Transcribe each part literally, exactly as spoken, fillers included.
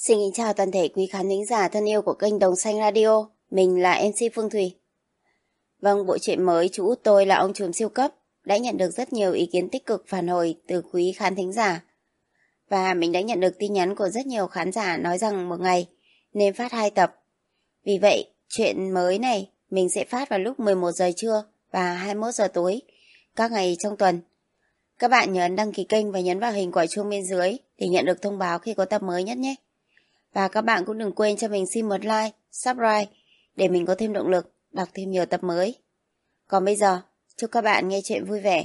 Xin kính chào toàn thể quý khán thính giả thân yêu của kênh Đồng Xanh Radio. Mình là em xê Phương Thùy. Vâng, bộ truyện mới Chú út tôi là ông trùm siêu cấp đã nhận được rất nhiều ý kiến tích cực phản hồi từ quý khán thính giả. Và mình đã nhận được tin nhắn của rất nhiều khán giả nói rằng một ngày nên phát hai tập. Vì vậy, truyện mới này mình sẽ phát vào lúc mười một giờ trưa và hai mươi mốt giờ tối các ngày trong tuần. Các bạn nhớ ấn đăng ký kênh và nhấn vào hình quả chuông bên dưới để nhận được thông báo khi có tập mới nhất nhé. Và các bạn cũng đừng quên cho mình xin một like, subscribe để mình có thêm động lực đọc thêm nhiều tập mới. Còn bây giờ, chúc các bạn nghe chuyện vui vẻ.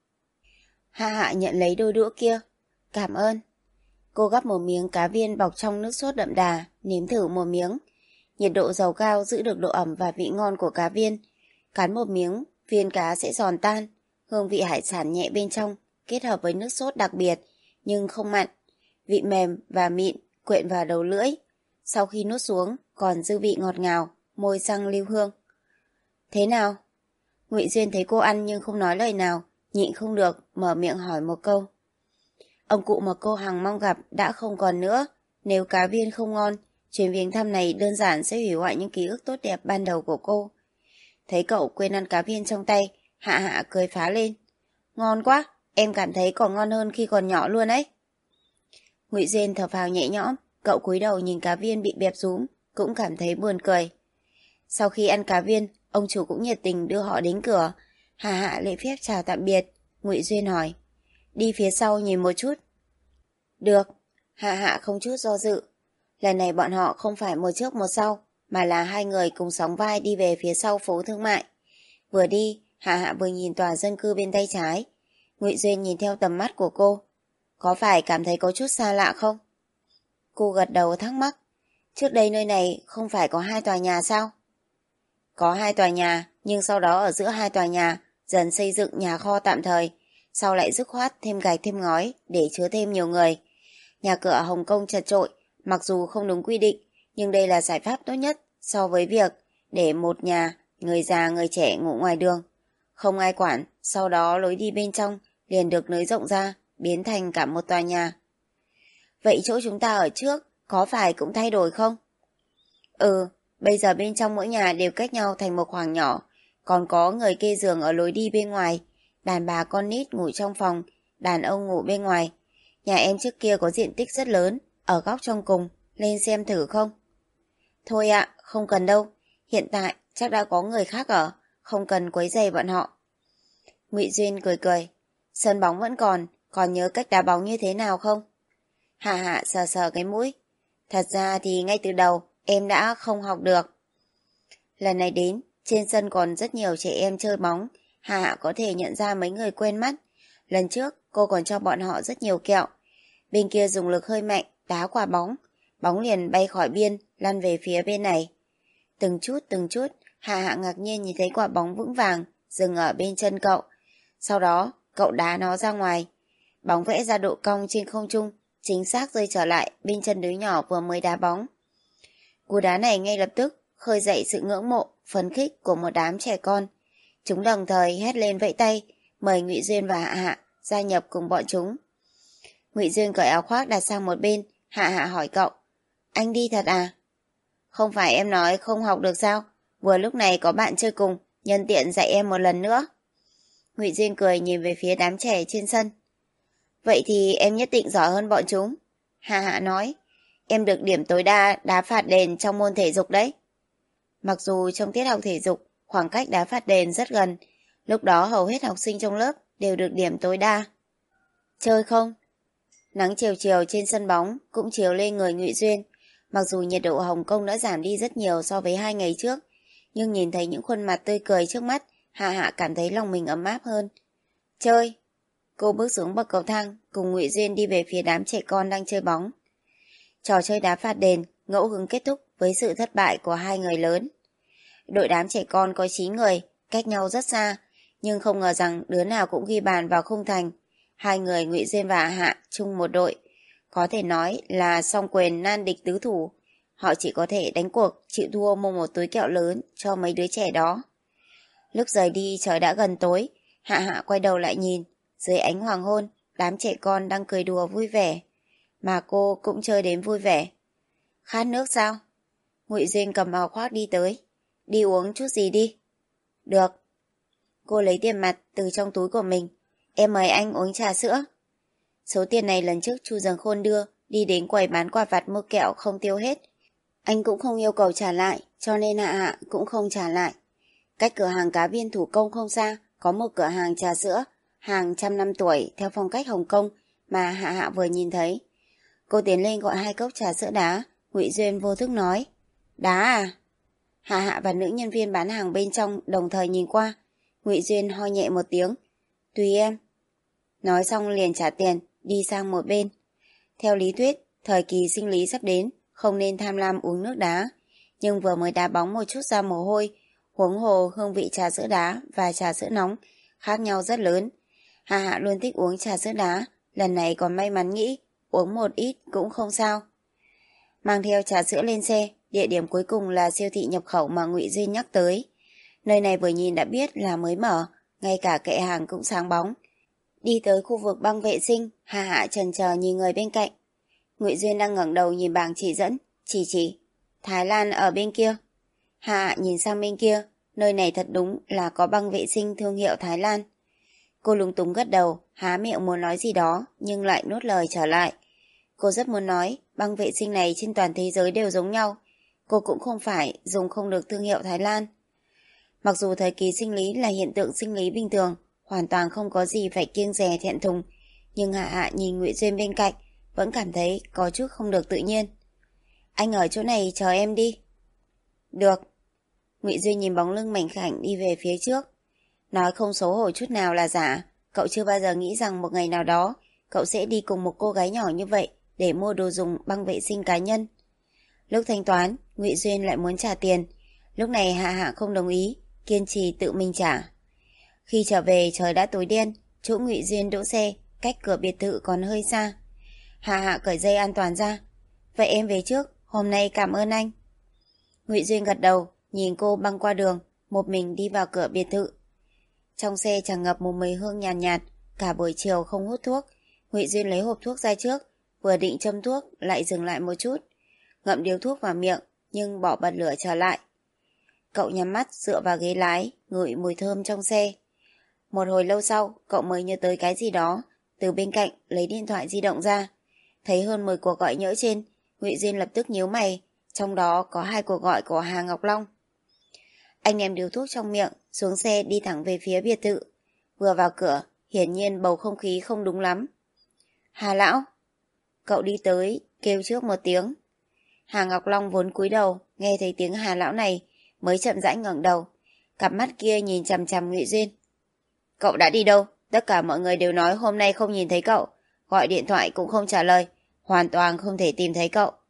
Hạ Hạ nhận lấy đôi đũa kia. Cảm ơn. Cô gắp một miếng cá viên bọc trong nước sốt đậm đà, nếm thử một miếng. Nhiệt độ dầu cao giữ được độ ẩm và vị ngon của cá viên. Cắn một miếng, viên cá sẽ giòn tan. Hương vị hải sản nhẹ bên trong, kết hợp với nước sốt đặc biệt, nhưng không mặn. Vị mềm và mịn quyện vào đầu lưỡi. Sau khi nuốt xuống, còn dư vị ngọt ngào, môi răng lưu hương. Thế nào? Ngụy Duyên thấy cô ăn nhưng không nói lời nào, nhịn không được, mở miệng hỏi một câu. Ông cụ mà cô hằng mong gặp đã không còn nữa. Nếu cá viên không ngon, chuyến viếng thăm này đơn giản sẽ hủy hoại những ký ức tốt đẹp ban đầu của cô. Thấy cậu quên ăn cá viên trong tay, Hạ Hạ cười phá lên. Ngon quá, em cảm thấy còn ngon hơn khi còn nhỏ luôn ấy. Ngụy Duyên thở phào nhẹ nhõm, cậu cúi đầu nhìn cá viên bị bẹp rúm, cũng cảm thấy buồn cười. Sau khi ăn cá viên, ông chủ cũng nhiệt tình đưa họ đến cửa. Hạ Hạ lễ phép chào tạm biệt. Ngụy Duyên hỏi, đi phía sau nhìn một chút. Được. Hạ Hạ không chút do dự. Lần này bọn họ không phải một trước một sau, mà là hai người cùng sóng vai đi về phía sau phố thương mại. Vừa đi, Hạ Hạ vừa nhìn tòa dân cư bên tay trái. Ngụy Duyên nhìn theo tầm mắt của cô. Có phải cảm thấy có chút xa lạ không? Cô gật đầu thắc mắc. Trước đây nơi này không phải có hai tòa nhà sao? Có hai tòa nhà, nhưng sau đó ở giữa hai tòa nhà dần xây dựng nhà kho tạm thời, sau lại dứt khoát thêm gạch thêm ngói để chứa thêm nhiều người. Nhà cửa ở Hồng Kông chật chội, mặc dù không đúng quy định, nhưng đây là giải pháp tốt nhất so với việc để một nhà, người già người trẻ ngủ ngoài đường. Không ai quản, sau đó lối đi bên trong liền được nới rộng ra, biến thành cả một tòa nhà. Vậy chỗ chúng ta ở trước có phải cũng thay đổi không? Ừ, bây giờ bên trong mỗi nhà đều cách nhau thành một khoảng nhỏ, còn có người kê giường ở lối đi bên ngoài, đàn bà con nít ngủ trong phòng, đàn ông ngủ bên ngoài. Nhà em trước kia có diện tích rất lớn, ở góc trong cùng, lên xem thử không? Thôi ạ, không cần đâu, hiện tại chắc đã có người khác ở, không cần quấy rầy bọn họ. Ngụy Duyên cười cười, sân bóng vẫn còn, còn nhớ cách đá bóng như thế nào không? Hạ Hạ sờ sờ cái mũi. Thật ra thì ngay từ đầu em đã không học được. Lần này đến, trên sân còn rất nhiều trẻ em chơi bóng. Hạ Hạ có thể nhận ra mấy người quen mắt. Lần trước cô còn cho bọn họ rất nhiều kẹo. Bên kia dùng lực hơi mạnh, đá quả bóng. Bóng liền bay khỏi biên, lăn về phía bên này. Từng chút từng chút, Hạ Hạ ngạc nhiên nhìn thấy quả bóng vững vàng dừng ở bên chân cậu. Sau đó cậu đá nó ra ngoài. Bóng vẽ ra độ cong trên không trung, chính xác rơi trở lại bên chân đứa nhỏ vừa mới đá bóng. Cú đá này ngay lập tức khơi dậy sự ngưỡng mộ, phấn khích của một đám trẻ con. Chúng đồng thời hét lên vẫy tay, mời Ngụy Duyên và Hạ Hạ gia nhập cùng bọn chúng. Ngụy Duyên cởi áo khoác đặt sang một bên. Hạ Hạ hỏi cậu, anh đi thật à? Không phải em nói không học được sao? Vừa lúc này có bạn chơi cùng, nhân tiện dạy em một lần nữa. Ngụy Duyên cười nhìn về phía đám trẻ trên sân. Vậy thì em nhất định giỏi hơn bọn chúng. Hạ Hạ nói, em được điểm tối đa đá phạt đền trong môn thể dục đấy. Mặc dù trong tiết học thể dục, khoảng cách đá phạt đền rất gần, lúc đó hầu hết học sinh trong lớp đều được điểm tối đa. Chơi không? Nắng chiều chiều trên sân bóng cũng chiếu lên người Ngụy Duyên. Mặc dù nhiệt độ Hồng Kông đã giảm đi rất nhiều so với hai ngày trước, nhưng nhìn thấy những khuôn mặt tươi cười trước mắt, Hạ Hạ cảm thấy lòng mình ấm áp hơn. Chơi! Cô bước xuống bậc cầu thang, cùng Ngụy Duyên đi về phía đám trẻ con đang chơi bóng. Trò chơi đá phạt đền ngẫu hứng kết thúc với sự thất bại của hai người lớn. Đội đám trẻ con có chín người, cách nhau rất xa, nhưng không ngờ rằng đứa nào cũng ghi bàn vào khung thành. Hai người Ngụy Duyên và Hạ chung một đội, có thể nói là song quyền nan địch tứ thủ. Họ chỉ có thể đánh cuộc chịu thua mua một túi kẹo lớn cho mấy đứa trẻ đó. Lúc rời đi trời đã gần tối, Hạ Hạ quay đầu lại nhìn, dưới ánh hoàng hôn, đám trẻ con đang cười đùa vui vẻ, mà cô cũng chơi đến vui vẻ. Khát nước sao? Ngụy Duyên cầm áo khoác đi tới. Đi uống chút gì đi. Được. Cô lấy tiền mặt từ trong túi của mình. Em mời anh uống trà sữa. Số tiền này lần trước Chu Dần Khôn đưa đi đến quầy bán quà vặt mua kẹo không tiêu hết. Anh cũng không yêu cầu trả lại, cho nên Hạ Hạ cũng không trả lại. Cách cửa hàng cá viên thủ công không xa, có một cửa hàng trà sữa, hàng trăm năm tuổi theo phong cách Hồng Kông mà Hạ Hạ vừa nhìn thấy. Cô tiến lên gọi hai cốc trà sữa đá. Ngụy Duyên vô thức nói, đá à? Hạ Hạ và nữ nhân viên bán hàng bên trong đồng thời nhìn qua. Ngụy Duyên ho nhẹ một tiếng, tùy em. Nói xong liền trả tiền, đi sang một bên. Theo lý thuyết, thời kỳ sinh lý sắp đến, không nên tham lam uống nước đá. Nhưng vừa mới đá bóng một chút ra mồ hôi, huống hồ hương vị trà sữa đá và trà sữa nóng khác nhau rất lớn. Hạ Hạ luôn thích uống trà sữa đá, lần này còn may mắn nghĩ uống một ít cũng không sao. Mang theo trà sữa lên xe, địa điểm cuối cùng là siêu thị nhập khẩu mà Ngụy Duyên nhắc tới. Nơi này vừa nhìn đã biết là mới mở, ngay cả kệ hàng cũng sáng bóng. Đi tới khu vực băng vệ sinh, Hạ Hạ chần chờ nhìn người bên cạnh. Ngụy Duyên đang ngẩng đầu nhìn bảng chỉ dẫn, chỉ chỉ. Thái Lan ở bên kia. Hạ Hạ nhìn sang bên kia, nơi này thật đúng là có băng vệ sinh thương hiệu Thái Lan. Cô lúng túng gật đầu, há miệng muốn nói gì đó, nhưng lại nuốt lời trở lại. Cô rất muốn nói, băng vệ sinh này trên toàn thế giới đều giống nhau. Cô cũng không phải dùng không được thương hiệu Thái Lan. Mặc dù thời kỳ sinh lý là hiện tượng sinh lý bình thường, hoàn toàn không có gì phải kiêng dè thẹn thùng, nhưng Hạ Hạ nhìn Ngụy Duyên bên cạnh, vẫn cảm thấy có chút không được tự nhiên. Anh ở chỗ này chờ em đi. Được. Ngụy Duyên nhìn bóng lưng mảnh khảnh đi về phía trước. Nói không xấu hổ chút nào là giả. Cậu chưa bao giờ nghĩ rằng một ngày nào đó cậu sẽ đi cùng một cô gái nhỏ như vậy để mua đồ dùng băng vệ sinh cá nhân. Lúc thanh toán, Ngụy Duyên lại muốn trả tiền. Lúc này Hạ Hạ không đồng ý, kiên trì tự mình trả. Khi trở về trời đã tối đen, chỗ Ngụy Duyên đỗ xe cách cửa biệt thự còn hơi xa. Hạ Hạ cởi dây an toàn ra. Vậy em về trước, hôm nay cảm ơn anh. Ngụy Duyên gật đầu, nhìn cô băng qua đường, một mình đi vào cửa biệt thự. Trong xe tràn ngập một mùi hương nhàn nhạt, nhạt, cả buổi chiều không hút thuốc. Ngụy Duyên lấy hộp thuốc ra trước, vừa định châm thuốc lại dừng lại một chút, ngậm điếu thuốc vào miệng nhưng bỏ bật lửa trở lại. Cậu nhắm mắt dựa vào ghế lái, ngửi mùi thơm trong xe. Một hồi lâu sau, cậu mới nhớ tới cái gì đó, từ bên cạnh lấy điện thoại di động ra. Thấy hơn mười cuộc gọi nhỡ trên, Ngụy Duyên lập tức nhíu mày, trong đó có hai cuộc gọi của Hà Ngọc Long. Anh ném điếu thuốc trong miệng, xuống xe đi thẳng về phía biệt thự. Vừa vào cửa, hiển nhiên bầu không khí không đúng lắm. Hà lão. Cậu đi tới, kêu trước một tiếng. Hà Ngọc Long vốn cúi đầu, nghe thấy tiếng Hà lão này, mới chậm rãi ngẩng đầu. Cặp mắt kia nhìn chằm chằm Ngụy Duyên. Cậu đã đi đâu? Tất cả mọi người đều nói hôm nay không nhìn thấy cậu. Gọi điện thoại cũng không trả lời. Hoàn toàn không thể tìm thấy cậu.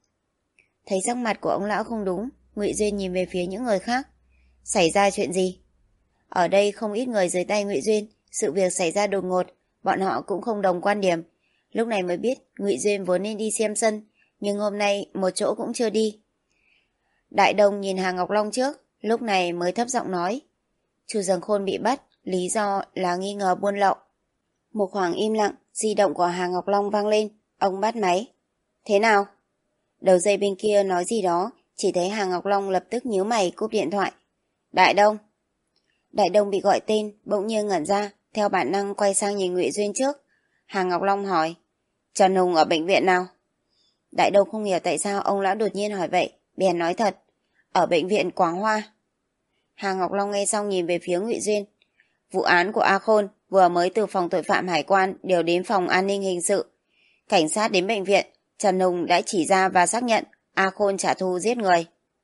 Thấy sắc mặt của ông lão không đúng, Ngụy Duyên nhìn về phía những người khác. Xảy ra chuyện gì? Ở đây không ít người dưới tay Ngụy Duyên. Sự việc xảy ra đột ngột, bọn họ cũng không đồng quan điểm. Lúc này mới biết Ngụy Duyên vốn nên đi xem sân, nhưng hôm nay một chỗ cũng chưa đi. Đại Đông nhìn Hà Ngọc Long trước, lúc này mới thấp giọng nói. Chu Dần Khôn bị bắt, lý do là nghi ngờ buôn lậu. Một khoảng im lặng, di động của Hà Ngọc Long vang lên, ông bắt máy. Thế nào? Đầu dây bên kia nói gì đó, chỉ thấy Hà Ngọc Long lập tức nhíu mày cúp điện thoại. Đại Đông. Đại Đông bị gọi tên, bỗng nhiên ngẩn ra, theo bản năng quay sang nhìn Ngụy Duyên trước. Hà Ngọc Long hỏi, Trần Hùng ở bệnh viện nào? Đại Đông không hiểu tại sao ông lão đột nhiên hỏi vậy, bèn nói thật, ở bệnh viện Quảng Hoa. Hà Ngọc Long nghe xong nhìn về phía Ngụy Duyên. Vụ án của A Khôn vừa mới từ phòng tội phạm hải quan điều đến phòng an ninh hình sự. Cảnh sát đến bệnh viện, Trần Hùng đã chỉ ra và xác nhận A Khôn trả thù giết người.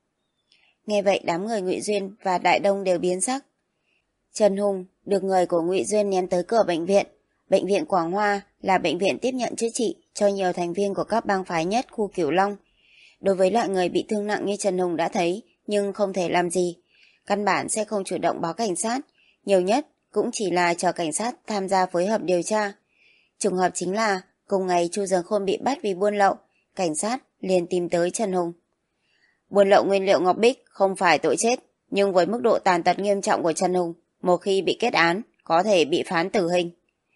Nghe vậy đám người Ngụy Duyên và Đại Đông đều biến sắc. Trần Hùng được người của Ngụy Duyên ném tới cửa bệnh viện. Bệnh viện Quảng Hoa là bệnh viện tiếp nhận chữa trị cho nhiều thành viên của các bang phái nhất khu Cửu Long. Đối với loại người bị thương nặng như Trần Hùng đã thấy nhưng không thể làm gì, căn bản sẽ không chủ động báo cảnh sát, nhiều nhất cũng chỉ là chờ cảnh sát tham gia phối hợp điều tra. Trùng hợp chính là cùng ngày Chu Dần Khôn bị bắt vì buôn lậu, cảnh sát liền tìm tới Trần Hùng. Buôn lậu nguyên liệu ngọc bích không phải tội chết, nhưng với mức độ tàn tật nghiêm trọng của Trần Hùng, một khi bị kết án, có thể bị phán tử hình.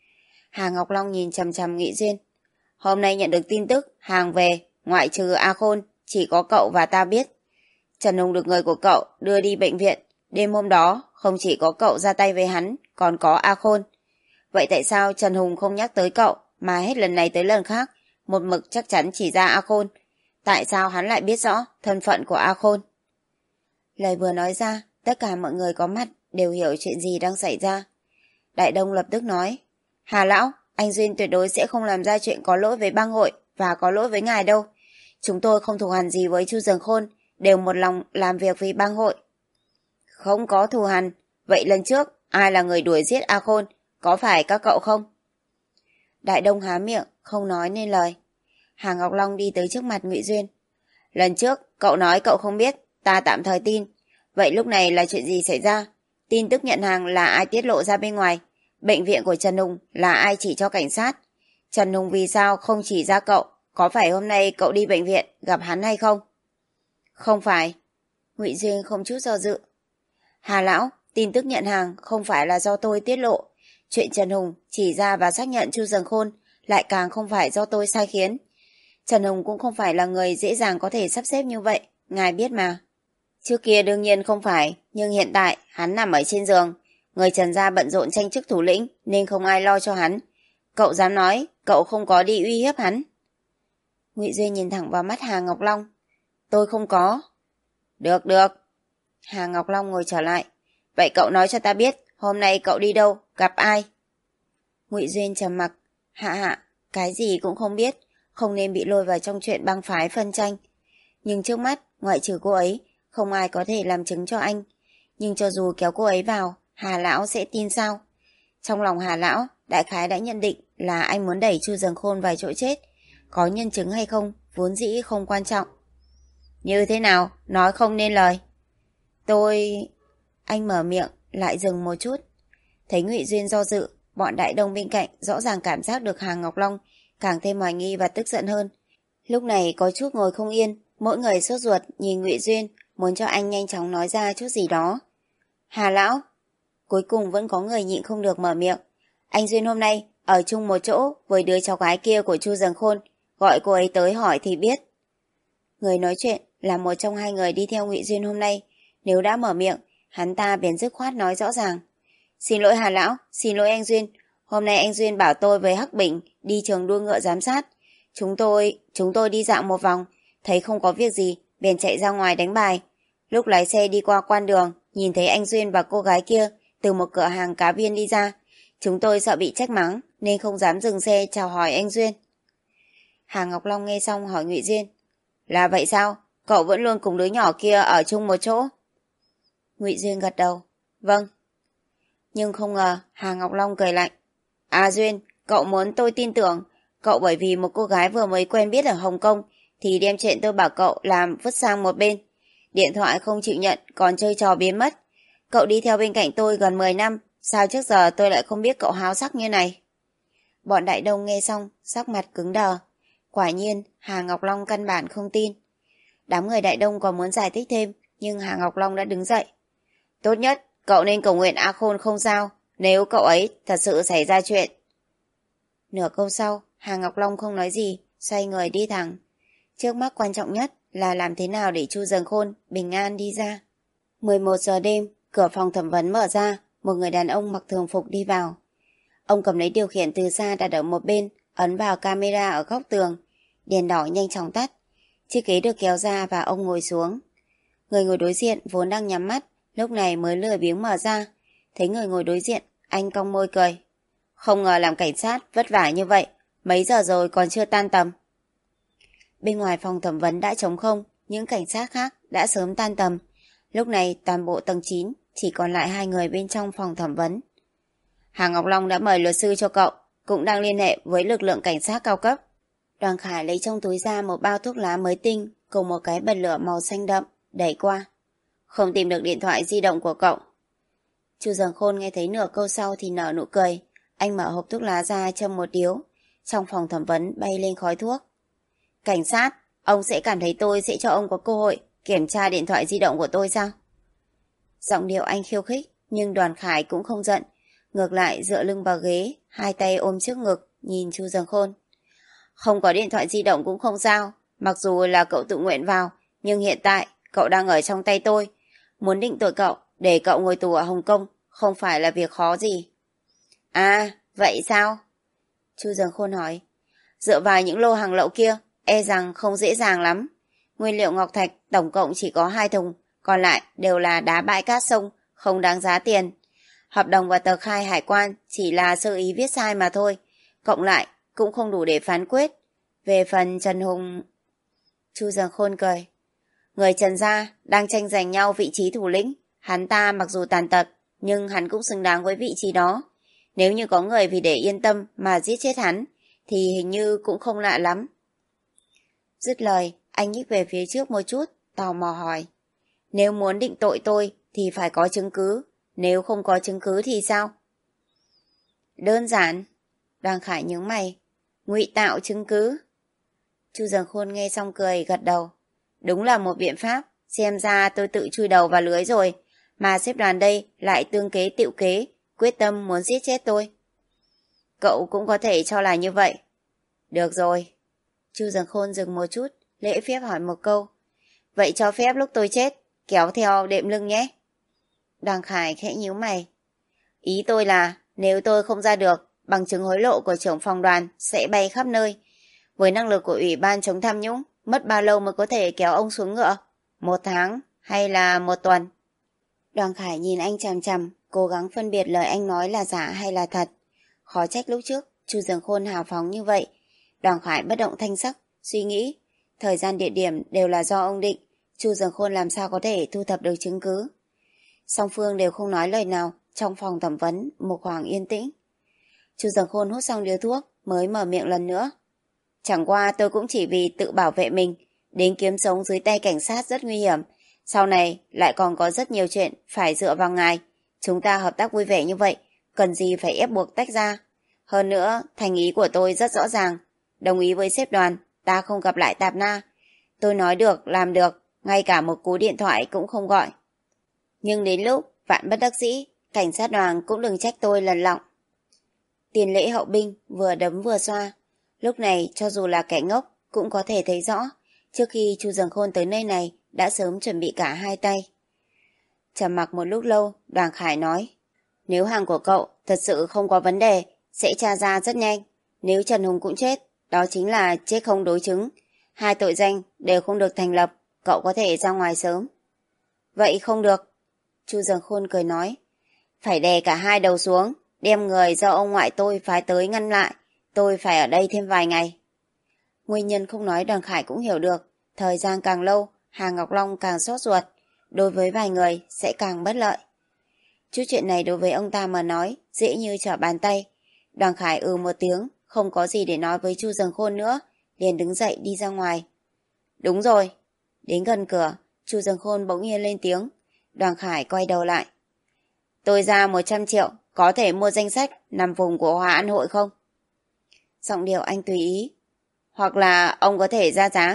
Hà Ngọc Long nhìn chằm chằm Ngụy Duyên. Hôm nay nhận được tin tức, hàng về, ngoại trừ A Khôn, chỉ có cậu và ta biết. Trần Hùng được người của cậu đưa đi bệnh viện. Đêm hôm đó, không chỉ có cậu ra tay với hắn, còn có A Khôn. Vậy tại sao Trần Hùng không nhắc tới cậu, mà hết lần này tới lần khác, một mực chắc chắn chỉ ra A Khôn? Tại sao hắn lại biết rõ thân phận của A Khôn? Lời vừa nói ra, tất cả mọi người có mặt đều hiểu chuyện gì đang xảy ra. Đại Đông lập tức nói, Hà Lão, anh Duyên tuyệt đối sẽ không làm ra chuyện có lỗi với bang hội và có lỗi với ngài đâu. Chúng tôi không thù hằn gì với Chu Dường Khôn, đều một lòng làm việc vì bang hội. Không có thù hằn, vậy lần trước ai là người đuổi giết A Khôn, có phải các cậu không? Đại Đông há miệng, không nói nên lời. Hà Ngọc Long đi tới trước mặt Ngụy Duyên. Lần trước, cậu nói cậu không biết, ta tạm thời tin. Vậy lúc này là chuyện gì xảy ra? Tin tức nhận hàng là ai tiết lộ ra bên ngoài? Bệnh viện của Trần Hùng là ai chỉ cho cảnh sát? Trần Hùng vì sao không chỉ ra cậu? Có phải hôm nay cậu đi bệnh viện gặp hắn hay không? Không phải. Ngụy Duyên không chút do dự. Hà Lão, tin tức nhận hàng không phải là do tôi tiết lộ. Chuyện Trần Hùng chỉ ra và xác nhận Chu Dường Khôn lại càng không phải do tôi sai khiến. Trần Hùng cũng không phải là người dễ dàng có thể sắp xếp như vậy, ngài biết mà. Trước kia đương nhiên không phải, nhưng hiện tại hắn nằm ở trên giường. Người Trần gia bận rộn tranh chức thủ lĩnh nên không ai lo cho hắn. Cậu dám nói cậu không có đi uy hiếp hắn? Ngụy Duyên nhìn thẳng vào mắt Hà Ngọc Long. Tôi không có. Được được. Hà Ngọc Long ngồi trở lại. Vậy cậu nói cho ta biết, hôm nay cậu đi đâu, gặp ai? Ngụy Duyên trầm mặc. Hạ hạ, cái gì cũng không biết, không nên bị lôi vào trong chuyện bang phái phân tranh. Nhưng trước mắt, ngoại trừ cô ấy, không ai có thể làm chứng cho anh. Nhưng cho dù kéo cô ấy vào, Hà Lão sẽ tin sao? Trong lòng Hà Lão, đại khái đã nhận định là anh muốn đẩy Chu Dường Khôn vào chỗ chết. Có nhân chứng hay không, vốn dĩ không quan trọng. Như thế nào, nói không nên lời. Tôi... Anh mở miệng, lại dừng một chút. Thấy Ngụy Duyên do dự, bọn Đại Đông bên cạnh rõ ràng cảm giác được Hà Ngọc Long càng thêm hoài nghi và tức giận hơn. Lúc này có chút ngồi không yên, mỗi người sốt ruột nhìn Ngụy Duyên, muốn cho anh nhanh chóng nói ra chút gì đó. Hà Lão, cuối cùng vẫn có người nhịn không được mở miệng. Anh Duyên hôm nay ở chung một chỗ với đứa cháu gái kia của Chu Dường Khôn, gọi cô ấy tới hỏi thì biết. Người nói chuyện là một trong hai người đi theo Ngụy Duyên hôm nay, nếu đã mở miệng, hắn ta bèn dứt khoát nói rõ ràng. Xin lỗi Hà Lão, xin lỗi anh Duyên, hôm nay anh Duyên bảo tôi với Hắc Bình đi trường đua ngựa giám sát. Chúng tôi, chúng tôi đi dạo một vòng, thấy không có việc gì, bèn chạy ra ngoài đánh bài. Lúc lái xe đi qua quan đường, nhìn thấy anh Duyên và cô gái kia từ một cửa hàng cá viên đi ra. Chúng tôi sợ bị trách mắng nên không dám dừng xe chào hỏi anh Duyên. Hà Ngọc Long nghe xong hỏi Ngụy Duyên. Là vậy sao? Cậu vẫn luôn cùng đứa nhỏ kia ở chung một chỗ? Ngụy Duyên gật đầu. Vâng. Nhưng không ngờ Hà Ngọc Long cười lạnh. À Duyên, cậu muốn tôi tin tưởng cậu bởi vì một cô gái vừa mới quen biết ở Hồng Kông thì đem chuyện tôi bảo cậu làm vứt sang một bên. Điện thoại không chịu nhận còn chơi trò biến mất. Cậu đi theo bên cạnh tôi gần mười năm, sao trước giờ tôi lại không biết cậu háo sắc như này? Bọn Đại Đông nghe xong, sắc mặt cứng đờ. Quả nhiên, Hà Ngọc Long căn bản không tin. Đám người Đại Đông còn muốn giải thích thêm, nhưng Hà Ngọc Long đã đứng dậy. Tốt nhất, cậu nên cầu nguyện A Khôn không sao, nếu cậu ấy thật sự xảy ra chuyện. Nửa câu sau, Hà Ngọc Long không nói gì, xoay người đi thẳng. Trước mắt quan trọng nhất là làm thế nào để Chu Dường Khôn bình an đi ra. mười một giờ đêm, cửa phòng thẩm vấn mở ra, một người đàn ông mặc thường phục đi vào. Ông cầm lấy điều khiển từ xa đặt ở một bên, ấn vào camera ở góc tường. Đèn đỏ nhanh chóng tắt. Chiếc ghế được kéo ra và ông ngồi xuống. Người ngồi đối diện vốn đang nhắm mắt, lúc này mới lười biếng mở ra. Thấy người ngồi đối diện, anh cong môi cười. Không ngờ làm cảnh sát vất vả như vậy, mấy giờ rồi còn chưa tan tầm. Bên ngoài phòng thẩm vấn đã trống không, những cảnh sát khác đã sớm tan tầm. Lúc này toàn bộ tầng chín chỉ còn lại hai người bên trong phòng thẩm vấn. Hà Ngọc Long đã mời luật sư cho cậu, cũng đang liên hệ với lực lượng cảnh sát cao cấp. Đoàn Khải lấy trong túi ra một bao thuốc lá mới tinh cùng một cái bật lửa màu xanh đậm, đẩy qua. Không tìm được điện thoại di động của cậu. Chu Dường Khôn nghe thấy nửa câu sau thì nở nụ cười. Anh mở hộp thuốc lá ra châm một điếu. Trong phòng thẩm vấn bay lên khói thuốc. Cảnh sát, ông sẽ cảm thấy tôi sẽ cho ông có cơ hội kiểm tra điện thoại di động của tôi sao? Giọng điệu anh khiêu khích, nhưng Đoàn Khải cũng không giận. Ngược lại dựa lưng vào ghế, hai tay ôm trước ngực, nhìn Chu Dường Khôn. Không có điện thoại di động cũng không sao, Mặc dù là cậu tự nguyện vào, nhưng hiện tại cậu đang ở trong tay tôi. Muốn định tội cậu để cậu ngồi tù ở Hồng Kông không phải là việc khó gì. À, vậy sao? Chu Dần Khôn hỏi. Dựa vào những lô hàng lậu kia, e rằng không dễ dàng lắm. Nguyên liệu ngọc thạch tổng cộng chỉ có hai thùng, còn lại đều là đá bãi cát sông, không đáng giá tiền. Hợp đồng và tờ khai hải quan chỉ là sơ ý viết sai mà thôi, cộng lại cũng không đủ để phán quyết. Về phần Trần Hùng... Chu Dần Khôn cười. Người Trần gia đang tranh giành nhau vị trí thủ lĩnh. Hắn ta mặc dù tàn tật, nhưng hắn cũng xứng đáng với vị trí đó. Nếu như có người vì để yên tâm mà giết chết hắn, thì hình như cũng không lạ lắm. Dứt lời, anh nhích về phía trước một chút, tò mò hỏi. Nếu muốn định tội tôi thì phải có chứng cứ, nếu không có chứng cứ thì sao? Đơn giản. Đoàn Khải nhướng mày. Ngụy tạo chứng cứ. Chu Dần Khôn nghe xong cười, gật đầu. Đúng là một biện pháp, xem ra tôi tự chui đầu vào lưới rồi, mà xếp đoàn đây lại tương kế tựu kế, quyết tâm muốn giết chết tôi. Cậu cũng có thể cho là như vậy. Được rồi. Chu Dần Khôn dừng một chút, lễ phép hỏi một câu. Vậy cho phép lúc tôi chết, kéo theo đệm lưng nhé. Đoàn Khải khẽ nhíu mày. Ý tôi là, nếu tôi không ra được, bằng chứng hối lộ của trưởng phòng đoàn sẽ bay khắp nơi. Với năng lực của Ủy ban chống tham nhũng, mất bao lâu mới có thể kéo ông xuống ngựa? Một tháng hay là một tuần? Đoàn Khải nhìn anh chằm chằm, cố gắng phân biệt lời anh nói là giả hay là thật. Khó trách lúc trước, Chu Dần Khôn hào phóng như vậy. Đoàn Khải bất động thanh sắc, suy nghĩ. Thời gian địa điểm đều là do ông định, Chu Dần Khôn làm sao có thể thu thập được chứng cứ. Song phương đều không nói lời nào, trong phòng thẩm vấn, một khoảng yên tĩnh. Chu Dần Khôn hút xong điếu thuốc, mới mở miệng lần nữa. Chẳng qua tôi cũng chỉ vì tự bảo vệ mình, đến kiếm sống dưới tay cảnh sát rất nguy hiểm. Sau này lại còn có rất nhiều chuyện phải dựa vào ngài. Chúng ta hợp tác vui vẻ như vậy, cần gì phải ép buộc tách ra. Hơn nữa, thành ý của tôi rất rõ ràng. Đồng ý với sếp đoàn, ta không gặp lại Tạp Na. Tôi nói được, làm được, ngay cả một cú điện thoại cũng không gọi. Nhưng đến lúc vạn bất đắc dĩ, cảnh sát đoàn cũng đừng trách tôi lần lọng. Tiền lễ hậu binh vừa đấm vừa xoa. Lúc này cho dù là kẻ ngốc cũng có thể thấy rõ, trước khi Chu Dần Khôn tới nơi này đã sớm chuẩn bị cả hai tay. Trầm mặc một lúc lâu, Đoàn Khải nói, nếu hàng của cậu thật sự không có vấn đề, sẽ tra ra rất nhanh. Nếu Trần Hùng cũng chết, đó chính là chết không đối chứng. Hai tội danh đều không được thành lập, cậu có thể ra ngoài sớm. Vậy không được. Chu Dần Khôn cười nói, phải đè cả hai đầu xuống, đem người do ông ngoại tôi phái tới ngăn lại. Tôi phải ở đây thêm vài ngày. Nguyên nhân không nói Đoàn Khải cũng hiểu được. Thời gian càng lâu, Hà Ngọc Long càng sốt ruột. Đối với vài người sẽ càng bất lợi. Chút chuyện này đối với ông ta mà nói dễ như trở bàn tay. Đoàn Khải ừ một tiếng, không có gì để nói với Chu Dần Khôn nữa, liền đứng dậy đi ra ngoài. Đúng rồi. Đến gần cửa, Chu Dần Khôn bỗng nhiên lên tiếng. Đoàn Khải quay đầu lại. Tôi ra một trăm triệu, có thể mua danh sách nằm vùng của Hòa An Hội không? Giọng điệu anh tùy ý. Hoặc là ông có thể ra giá.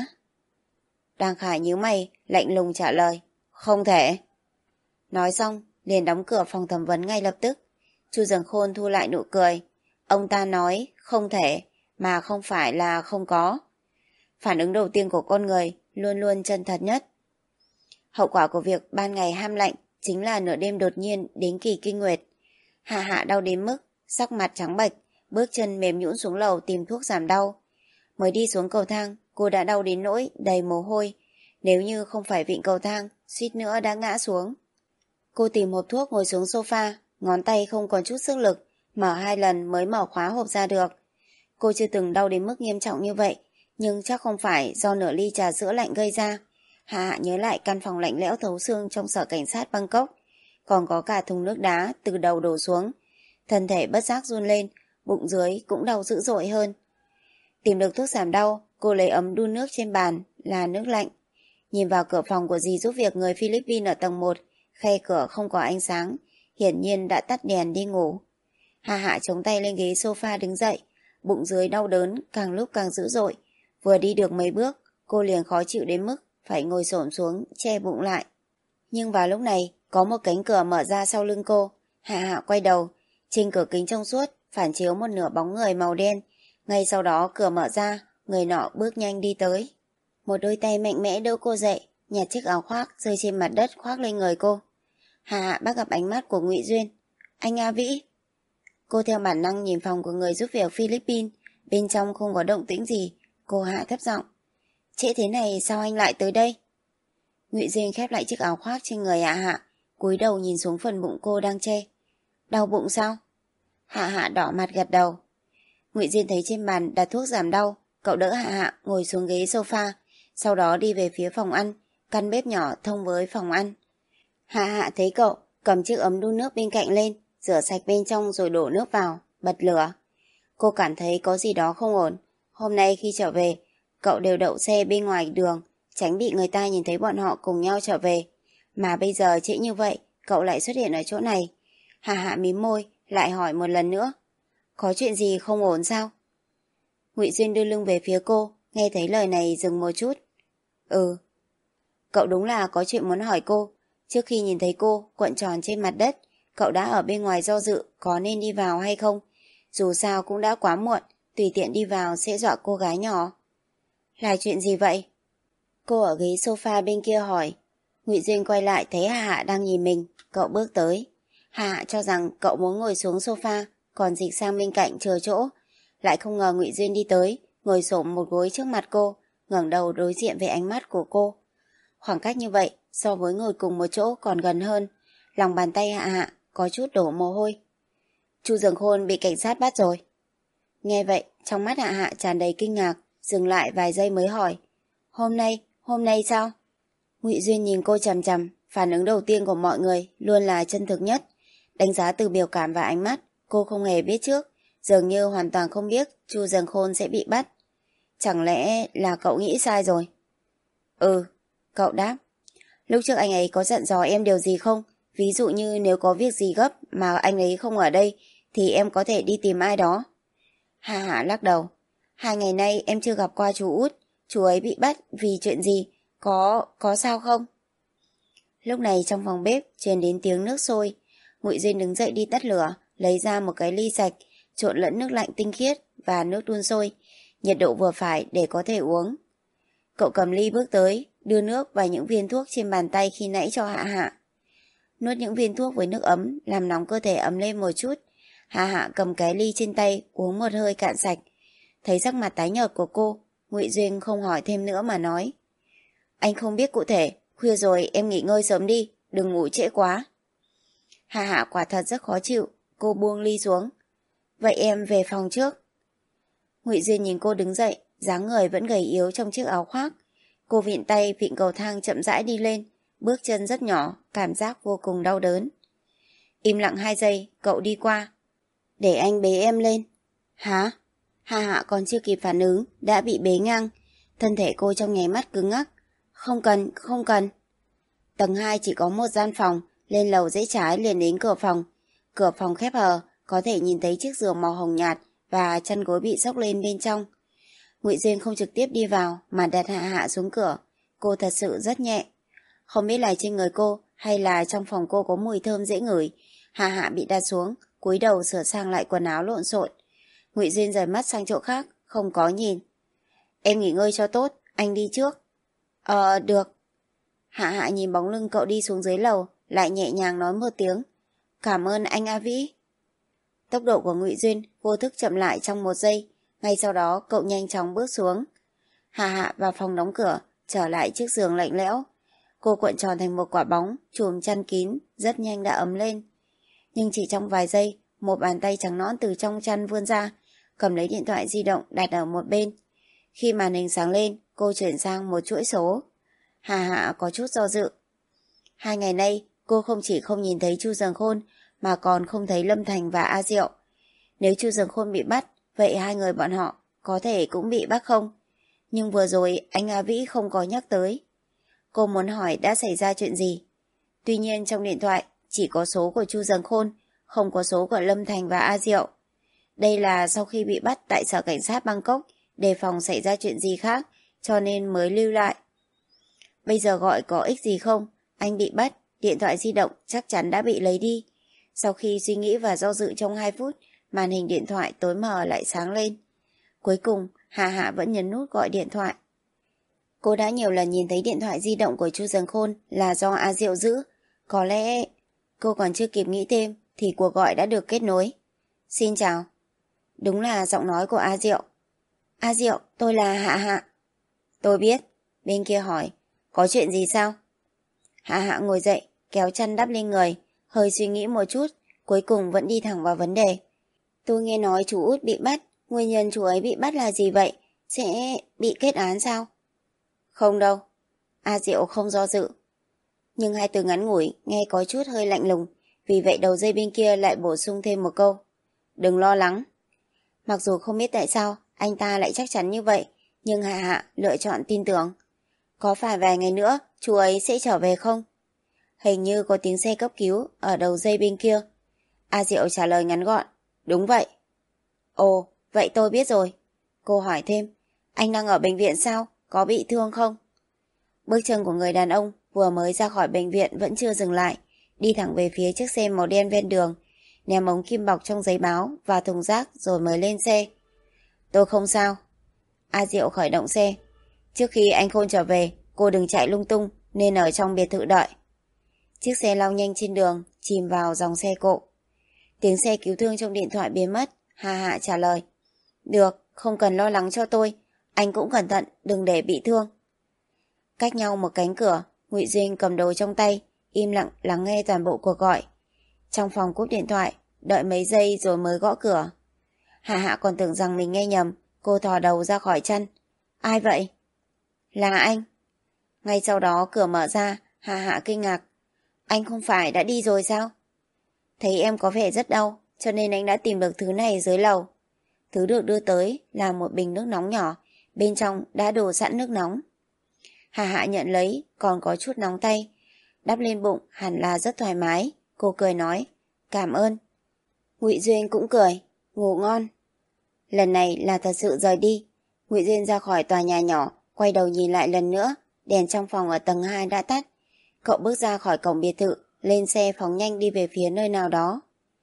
Đoàn Khải nhíu mày, lạnh lùng trả lời. Không thể. Nói xong, liền đóng cửa phòng thẩm vấn ngay lập tức. Chu Dần Khôn thu lại nụ cười. Ông ta nói không thể, mà không phải là không có. Phản ứng đầu tiên của con người luôn luôn chân thật nhất. Hậu quả của việc ban ngày ham lạnh chính là nửa đêm đột nhiên đến kỳ kinh nguyệt. Hạ Hạ đau đến mức sắc mặt trắng bệch, bước chân mềm nhũn xuống lầu tìm thuốc giảm đau. Mới đi xuống cầu thang, cô đã đau đến nỗi đầy mồ hôi. Nếu như không phải vịn cầu thang, suýt nữa đã ngã xuống. Cô tìm hộp thuốc ngồi xuống sofa, ngón tay không còn chút sức lực, mở hai lần mới mở khóa hộp ra được. Cô chưa từng đau đến mức nghiêm trọng như vậy, nhưng chắc không phải do nửa ly trà sữa lạnh gây ra. Hạ Hạ nhớ lại căn phòng lạnh lẽo thấu xương trong sở cảnh sát Bangkok, còn có cả thùng nước đá từ đầu đổ xuống. Thân thể bất giác run lên, bụng dưới cũng đau dữ dội hơn. Tìm được thuốc giảm đau, cô lấy ấm đun nước trên bàn, là nước lạnh. Nhìn vào cửa phòng của dì giúp việc người Philippines ở tầng một, khe cửa không có ánh sáng, hiển nhiên đã tắt đèn đi ngủ. Hạ Hạ chống tay lên ghế sofa đứng dậy, bụng dưới đau đớn càng lúc càng dữ dội. Vừa đi được mấy bước, cô liền khó chịu đến mức phải ngồi xổm xuống che bụng lại. Nhưng vào lúc này, có một cánh cửa mở ra sau lưng cô. Hạ Hạ quay đầu, trên cửa kính trong suốt phản chiếu một nửa bóng người màu đen. Ngay sau đó cửa mở ra, người nọ bước nhanh đi tới. Một đôi tay mạnh mẽ đỡ cô dậy, nhặt chiếc áo khoác rơi trên mặt đất khoác lên người cô. Hà Hạ bắt gặp ánh mắt của Ngụy Duyên. Anh A Vĩ. Cô theo bản năng nhìn phòng của người giúp việc Philippines, bên trong không có động tĩnh gì. Cô hạ thấp giọng. Trễ thế này sao anh lại tới đây? Ngụy Duyên khép lại chiếc áo khoác trên người Hạ Hạ, cúi đầu nhìn xuống phần bụng cô đang che. Đau bụng sao? Hạ Hạ đỏ mặt gật đầu. Ngụy Duyên thấy trên bàn đặt thuốc giảm đau, cậu đỡ Hạ Hạ ngồi xuống ghế sofa, sau đó đi về phía phòng ăn, căn bếp nhỏ thông với phòng ăn. Hạ Hạ thấy cậu, cầm chiếc ấm đun nước bên cạnh lên, rửa sạch bên trong rồi đổ nước vào, bật lửa. Cô cảm thấy có gì đó không ổn. Hôm nay khi trở về, cậu đều đậu xe bên ngoài đường, tránh bị người ta nhìn thấy bọn họ cùng nhau trở về. Mà bây giờ trễ như vậy, cậu lại xuất hiện ở chỗ này. Hạ Hạ mím môi, lại hỏi một lần nữa. Có chuyện gì không ổn sao? Ngụy Duyên đưa lưng về phía cô, nghe thấy lời này dừng một chút. Ừ. Cậu đúng là có chuyện muốn hỏi cô. Trước khi nhìn thấy cô cuộn tròn trên mặt đất, cậu đã ở bên ngoài do dự có nên đi vào hay không. Dù sao cũng đã quá muộn, tùy tiện đi vào sẽ dọa cô gái nhỏ. Là chuyện gì vậy? Cô ở ghế sofa bên kia hỏi. Ngụy Duyên quay lại thấy Hạ Hạ đang nhìn mình, cậu bước tới. Hạ Hạ cho rằng cậu muốn ngồi xuống sofa, còn dịch sang bên cạnh chờ chỗ. Lại không ngờ Ngụy Duyên đi tới, ngồi xổm một gối trước mặt cô, ngẩng đầu đối diện với ánh mắt của cô. Khoảng cách như vậy so với ngồi cùng một chỗ còn gần hơn. Lòng bàn tay Hạ Hạ có chút đổ mồ hôi. Chu Dường Khôn bị cảnh sát bắt rồi. Nghe vậy, trong mắt Hạ Hạ tràn đầy kinh ngạc, dừng lại vài giây mới hỏi. Hôm nay, hôm nay sao? Ngụy Duyên nhìn cô chằm chằm, phản ứng đầu tiên của mọi người luôn là chân thực nhất. Đánh giá từ biểu cảm và ánh mắt, cô không hề biết trước, dường như hoàn toàn không biết Chu Dường Khôn sẽ bị bắt. Chẳng lẽ là cậu nghĩ sai rồi? Ừ, cậu đáp. Lúc trước anh ấy có dặn dò em điều gì không? Ví dụ như nếu có việc gì gấp mà anh ấy không ở đây, thì em có thể đi tìm ai đó. Hạ Hạ lắc đầu. Hai ngày nay em chưa gặp qua chú Út. Chú ấy bị bắt vì chuyện gì? Có, có sao không? Lúc này trong phòng bếp truyền đến tiếng nước sôi. Ngụy Duyên đứng dậy đi tắt lửa, lấy ra một cái ly sạch, trộn lẫn nước lạnh tinh khiết và nước đun sôi, nhiệt độ vừa phải để có thể uống. Cậu cầm ly bước tới, đưa nước và những viên thuốc trên bàn tay khi nãy cho Hạ Hạ. Nuốt những viên thuốc với nước ấm, làm nóng cơ thể ấm lên một chút. Hạ Hạ cầm cái ly trên tay, uống một hơi cạn sạch. Thấy sắc mặt tái nhợt của cô, Ngụy Duyên không hỏi thêm nữa mà nói. Anh không biết cụ thể, khuya rồi em nghỉ ngơi sớm đi, đừng ngủ trễ quá. Hạ Hạ quả thật rất khó chịu, cô buông ly xuống. Vậy em về phòng trước. Ngụy Duyên nhìn cô đứng dậy, dáng người vẫn gầy yếu trong chiếc áo khoác. Cô vịn tay vịn cầu thang chậm rãi đi lên, bước chân rất nhỏ, cảm giác vô cùng đau đớn. Im lặng hai giây, cậu đi qua. Để anh bế em lên. Hả? Hạ Hạ còn chưa kịp phản ứng, đã bị bế ngang. Thân thể cô trong nháy mắt cứng ngắc. Không cần, không cần. Tầng hai chỉ có một gian phòng, lên lầu rẽ trái liền đến cửa phòng. Cửa phòng khép hờ, có thể nhìn thấy chiếc giường màu hồng nhạt và chân gối bị xốc lên bên trong. Ngụy Duyên không trực tiếp đi vào mà đặt Hạ Hạ xuống cửa. Cô thật sự rất nhẹ. Không biết là trên người cô hay là trong phòng cô có mùi thơm dễ ngửi. Hạ Hạ bị đặt xuống, cúi đầu sửa sang lại quần áo lộn xộn. Ngụy Duyên rời mắt sang chỗ khác, không có nhìn. Em nghỉ ngơi cho tốt, anh đi trước. Ờ, được. Hạ Hạ nhìn bóng lưng cậu đi xuống dưới lầu, lại nhẹ nhàng nói một tiếng. Cảm ơn anh A Vĩ. Tốc độ của Ngụy Duyên vô thức chậm lại trong một giây, ngay sau đó cậu nhanh chóng bước xuống. Hạ Hạ vào phòng đóng cửa, trở lại chiếc giường lạnh lẽo. Cô cuộn tròn thành một quả bóng, chùm chăn kín, rất nhanh đã ấm lên. Nhưng chỉ trong vài giây, một bàn tay trắng nõn từ trong chăn vươn ra, cầm lấy điện thoại di động đặt ở một bên. Khi màn hình sáng lên, cô chuyển sang một chuỗi số. Hạ Hạ có chút do dự. Hai ngày nay, cô không chỉ không nhìn thấy Chu Dường Khôn, mà còn không thấy Lâm Thành và A Diệu. Nếu Chu Dường Khôn bị bắt, vậy hai người bọn họ có thể cũng bị bắt không? Nhưng vừa rồi anh A Vĩ không có nhắc tới. Cô muốn hỏi đã xảy ra chuyện gì. Tuy nhiên trong điện thoại chỉ có số của Chu Dường Khôn, không có số của Lâm Thành và A Diệu. Đây là sau khi bị bắt tại sở cảnh sát Bangkok, đề phòng xảy ra chuyện gì khác, cho nên mới lưu lại. Bây giờ gọi có ích gì không? Anh bị bắt, điện thoại di động chắc chắn đã bị lấy đi. Sau khi suy nghĩ và do dự trong hai phút, màn hình điện thoại tối mờ lại sáng lên. Cuối cùng, Hạ Hạ vẫn nhấn nút gọi điện thoại. Cô đã nhiều lần nhìn thấy điện thoại di động của Chu Dần Khôn là do A Diệu giữ. Có lẽ... Cô còn chưa kịp nghĩ thêm thì cuộc gọi đã được kết nối. Xin chào. Đúng là giọng nói của A Diệu. A Diệu, tôi là Hạ Hạ. Tôi biết. Bên kia hỏi. Có chuyện gì sao? Hạ Hạ ngồi dậy, kéo chăn đắp lên người, hơi suy nghĩ một chút, cuối cùng vẫn đi thẳng vào vấn đề. Tôi nghe nói chú Út bị bắt, nguyên nhân chú ấy bị bắt là gì vậy? Sẽ bị kết án sao? Không đâu. A Diệu không do dự. Nhưng hai từ ngắn ngủi nghe có chút hơi lạnh lùng, vì vậy đầu dây bên kia lại bổ sung thêm một câu. Đừng lo lắng. Mặc dù không biết tại sao anh ta lại chắc chắn như vậy, nhưng Hạ Hạ lựa chọn tin tưởng. Có phải vài ngày nữa chú ấy sẽ trở về không? Hình như có tiếng xe cấp cứu ở đầu dây bên kia. A Diệu trả lời ngắn gọn. Đúng vậy. Ồ, vậy tôi biết rồi. Cô hỏi thêm. Anh đang ở bệnh viện sao? Có bị thương không? Bước chân của người đàn ông vừa mới ra khỏi bệnh viện vẫn chưa dừng lại, đi thẳng về phía chiếc xe màu đen ven đường, ném ống kim bọc trong giấy báo và thùng rác rồi mới lên xe. Tôi không sao. A Diệu khởi động xe. Trước khi anh Khôn trở về, cô đừng chạy lung tung nên ở trong biệt thự đợi. Chiếc xe lao nhanh trên đường, chìm vào dòng xe cộ. Tiếng xe cứu thương trong điện thoại biến mất. Hạ Hạ trả lời. Được, không cần lo lắng cho tôi. Anh cũng cẩn thận, đừng để bị thương. Cách nhau một cánh cửa, Ngụy Duyên cầm đồ trong tay, im lặng lắng nghe toàn bộ cuộc gọi. Trong phòng cúp điện thoại, đợi mấy giây rồi mới gõ cửa. Hạ Hạ còn tưởng rằng mình nghe nhầm, cô thò đầu ra khỏi chăn. Ai vậy? Là anh. Ngay sau đó cửa mở ra, Hạ Hạ kinh ngạc. Anh không phải đã đi rồi sao? Thấy em có vẻ rất đau, cho nên anh đã tìm được thứ này dưới lầu. Thứ được đưa tới là một bình nước nóng nhỏ, bên trong đã đổ sẵn nước nóng. Hạ Hạ nhận lấy, còn có chút nóng tay. Đắp lên bụng hẳn là rất thoải mái. Cô cười nói, cảm ơn. Ngụy Duyên cũng cười, ngủ ngon. Lần này là thật sự rời đi. Ngụy Duyên ra khỏi tòa nhà nhỏ, quay đầu nhìn lại lần nữa, đèn trong phòng ở tầng hai đã tắt. Cậu bước ra khỏi cổng biệt thự, lên xe phóng nhanh đi về phía nơi nào đó.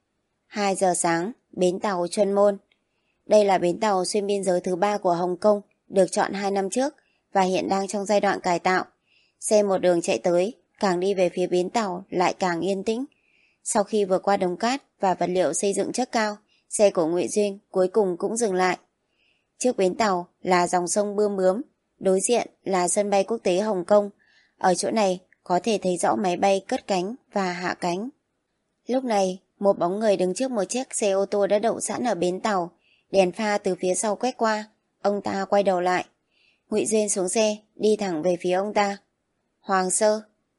hai giờ sáng, bến tàu Chuân Môn. Đây là bến tàu xuyên biên giới thứ ba của Hồng Kông, được chọn hai năm trước và hiện đang trong giai đoạn cải tạo. Xe một đường chạy tới, càng đi về phía bến tàu lại càng yên tĩnh. Sau khi vượt qua đống cát và vật liệu xây dựng chất cao, xe của Ngụy Duyên cuối cùng cũng dừng lại. Trước bến tàu là dòng sông Bươm Bướm, đối diện là sân bay quốc tế Hồng Kông. Ở chỗ này có thể thấy rõ máy bay cất cánh và hạ cánh. Lúc này, một bóng người đứng trước một chiếc xe ô tô đã đậu sẵn ở bến tàu, đèn pha từ phía sau quét qua. Ông ta quay đầu lại. Ngụy Duyên xuống xe, đi thẳng về phía ông ta. Hoàng Sơ.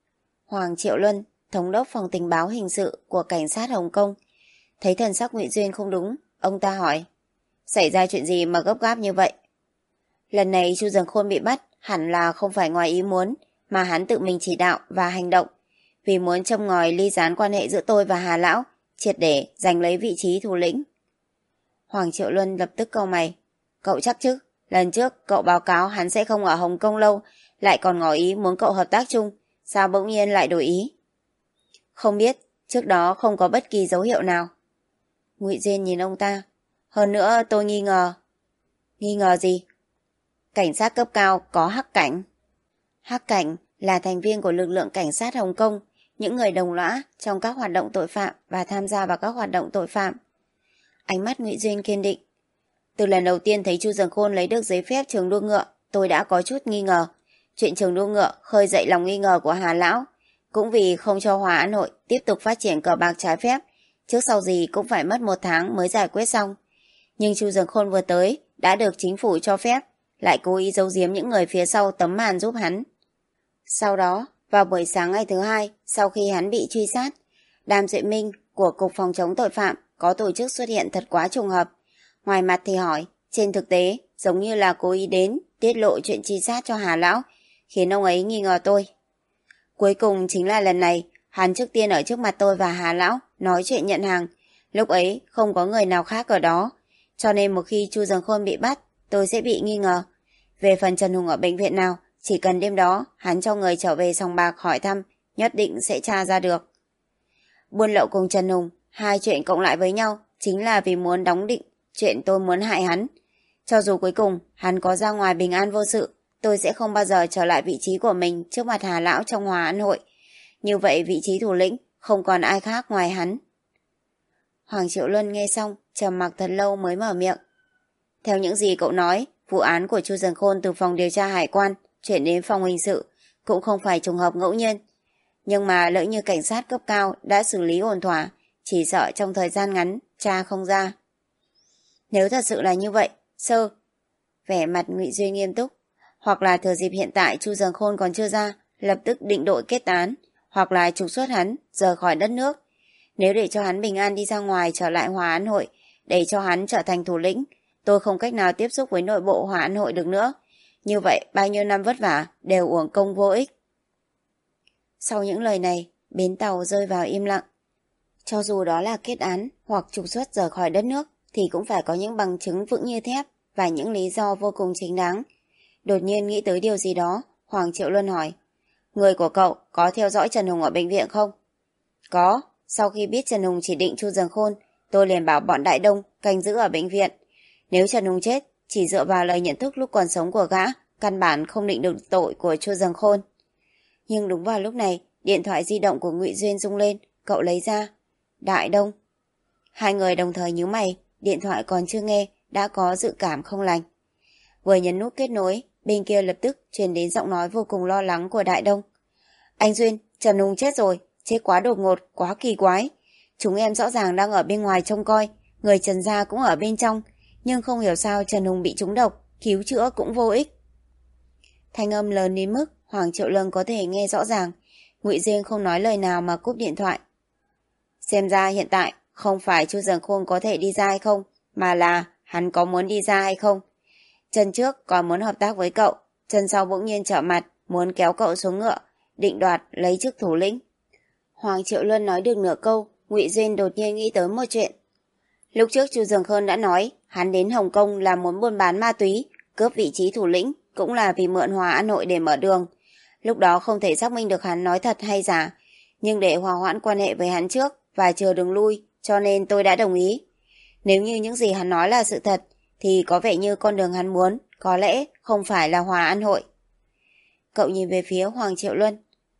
Hoàng Triệu Luân, thống đốc phòng tình báo hình sự của cảnh sát Hồng Kông. Thấy thần sắc Ngụy Duyên không đúng, ông ta hỏi. Xảy ra chuyện gì mà gấp gáp như vậy? Lần này Chu Dần Khôn bị bắt hẳn là không phải ngoài ý muốn, mà hắn tự mình chỉ đạo và hành động, vì muốn châm ngòi ly gián quan hệ giữa tôi và Hà Lão, triệt để giành lấy vị trí thủ lĩnh. Hoàng Triệu Luân lập tức cau mày. Cậu chắc chứ? Lần trước cậu báo cáo hắn sẽ không ở Hồng Kông lâu, lại còn ngỏ ý muốn cậu hợp tác chung, sao bỗng nhiên lại đổi ý? Không biết, trước đó không có bất kỳ dấu hiệu nào. Ngụy Duyên nhìn ông ta. Hơn nữa tôi nghi ngờ. Nghi ngờ gì? Cảnh sát cấp cao có hắc cảnh. Hắc cảnh là thành viên của lực lượng cảnh sát Hồng Kông, những người đồng lõa trong các hoạt động tội phạm và tham gia vào các hoạt động tội phạm. Ánh mắt Ngụy Duyên kiên định. Từ lần đầu tiên thấy Chu Dần Khôn lấy được giấy phép trường đua ngựa, tôi đã có chút nghi ngờ. Chuyện trường đua ngựa khơi dậy lòng nghi ngờ của Hà Lão, cũng vì không cho Hòa An Hội tiếp tục phát triển cờ bạc trái phép, trước sau gì cũng phải mất một tháng mới giải quyết xong. Nhưng Chu Dần Khôn vừa tới đã được chính phủ cho phép, lại cố ý giấu giếm những người phía sau tấm màn giúp hắn. Sau đó, vào buổi sáng ngày thứ hai, sau khi hắn bị truy sát, Đàm Duệ Minh của Cục Phòng chống tội phạm có tổ chức xuất hiện thật quá trùng hợp. Ngoài mặt thì hỏi, trên thực tế giống như là cố ý đến tiết lộ chuyện truy sát cho Hà Lão, khiến ông ấy nghi ngờ tôi. Cuối cùng chính là lần này, hắn trước tiên ở trước mặt tôi và Hà Lão nói chuyện nhận hàng. Lúc ấy không có người nào khác ở đó, cho nên một khi Chu Dần Khôn bị bắt, tôi sẽ bị nghi ngờ. Về phần Trần Hùng ở bệnh viện nào, chỉ cần đêm đó hắn cho người trở về sòng bạc hỏi thăm, nhất định sẽ tra ra được. Buôn lậu cùng Trần Hùng, hai chuyện cộng lại với nhau chính là vì muốn đóng định chuyện tôi muốn hại hắn. Cho dù cuối cùng hắn có ra ngoài bình an vô sự, tôi sẽ không bao giờ trở lại vị trí của mình trước mặt Hà Lão trong Hòa An hội. Như vậy vị trí thủ lĩnh không còn ai khác ngoài hắn. Hoàng Triệu Luân nghe xong, trầm mặc thật lâu mới mở miệng. Theo những gì cậu nói, vụ án của Chu Dần Khôn từ phòng điều tra hải quan chuyển đến phòng hình sự cũng không phải trùng hợp ngẫu nhiên. Nhưng mà lỡ như cảnh sát cấp cao đã xử lý ổn thỏa, chỉ sợ trong thời gian ngắn tra không ra. Nếu thật sự là như vậy, sơ, vẻ mặt Ngụy Duyên nghiêm túc, hoặc là thừa dịp hiện tại Chu Dần Khôn còn chưa ra, lập tức định đội kết án, hoặc là trục xuất hắn rời khỏi đất nước. Nếu để cho hắn bình an đi ra ngoài trở lại Hòa An hội, để cho hắn trở thành thủ lĩnh, tôi không cách nào tiếp xúc với nội bộ Hòa An hội được nữa. Như vậy bao nhiêu năm vất vả đều uổng công vô ích. Sau những lời này, bến tàu rơi vào im lặng. Cho dù đó là kết án hoặc trục xuất rời khỏi đất nước, thì cũng phải có những bằng chứng vững như thép và những lý do vô cùng chính đáng. Đột nhiên nghĩ tới điều gì đó, Hoàng Triệu Luân hỏi, người của cậu có theo dõi Trần Hùng ở bệnh viện không? Có, sau khi biết Trần Hùng chỉ định Chu Dần Khôn, tôi liền bảo bọn Đại Đông canh giữ ở bệnh viện. Nếu Trần Hùng chết, chỉ dựa vào lời nhận thức lúc còn sống của gã, căn bản không định được tội của Chu Dần Khôn. Nhưng đúng vào lúc này, điện thoại di động của Ngụy Duyên rung lên, cậu lấy ra. Đại Đông. Hai người đồng thời nhíu mày, điện thoại còn chưa nghe, đã có dự cảm không lành. Vừa nhấn nút kết nối, bên kia lập tức truyền đến giọng nói vô cùng lo lắng của Đại Đông. Anh Duyên, Trần Hùng chết rồi, chết quá đột ngột, quá kỳ quái. Chúng em rõ ràng đang ở bên ngoài trông coi, người Trần gia cũng ở bên trong, nhưng không hiểu sao Trần Hùng bị trúng độc, cứu chữa cũng vô ích. Thanh âm lớn đến mức Hoàng Triệu Luân có thể nghe rõ ràng. Ngụy Duyên không nói lời nào mà cúp điện thoại. Xem ra hiện tại không phải Chu Dần Khôn có thể đi ra hay không, mà là hắn có muốn đi ra hay không. Chân trước còn muốn hợp tác với cậu, chân sau bỗng nhiên trở mặt, muốn kéo cậu xuống ngựa, định đoạt lấy chức thủ lĩnh. Hoàng Triệu Luân nói được nửa câu, Ngụy Duyên đột nhiên nghĩ tới một chuyện. Lúc trước Chu Dần Khôn đã nói hắn đến Hồng Kông là muốn buôn bán ma túy, cướp vị trí thủ lĩnh, cũng là vì mượn Hòa An hội để mở đường. Lúc đó không thể xác minh được hắn nói thật hay giả, nhưng để hòa hoãn quan hệ với hắn trước và chờ đường lui, cho nên tôi đã đồng ý. Nếu như những gì hắn nói là sự thật, thì có vẻ như con đường hắn muốn có lẽ không phải là Hòa An hội. Cậu nhìn về phía Hoàng Triệu Luân.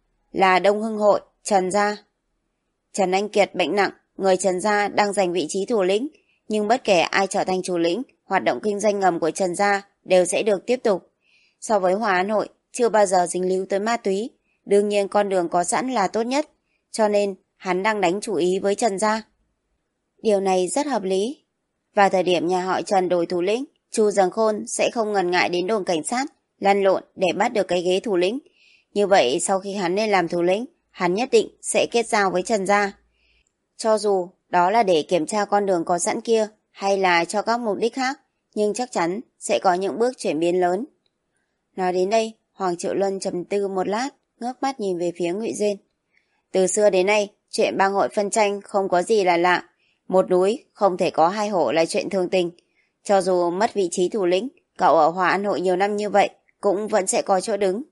Là Đông Hưng hội, Trần gia. Trần Anh Kiệt bệnh nặng, người Trần gia đang giành vị trí thủ lĩnh, nhưng bất kể ai trở thành chủ lĩnh, hoạt động kinh doanh ngầm của Trần gia đều sẽ được tiếp tục. So với Hòa An hội, chưa bao giờ dính líu tới ma túy, đương nhiên con đường có sẵn là tốt nhất, cho nên hắn đang đánh chủ ý với Trần gia. Điều này rất hợp lý. Vào thời điểm nhà họ Trần đổi thủ lĩnh, Chu Dần Khôn sẽ không ngần ngại đến đồn cảnh sát, lăn lộn để bắt được cái ghế thủ lĩnh. Như vậy sau khi hắn lên làm thủ lĩnh, hắn nhất định sẽ kết giao với Trần gia. Cho dù đó là để kiểm tra con đường có sẵn kia hay là cho các mục đích khác, nhưng chắc chắn sẽ có những bước chuyển biến lớn. Nói đến đây, Hoàng Triệu Luân trầm tư một lát, ngước mắt nhìn về phía Ngụy Duyên. Từ xưa đến nay, chuyện bang hội phân tranh không có gì là lạ. Một núi không thể có hai hổ là chuyện thường tình. Cho dù mất vị trí thủ lĩnh, cậu ở Hòa An hội nhiều năm như vậy cũng vẫn sẽ có chỗ đứng.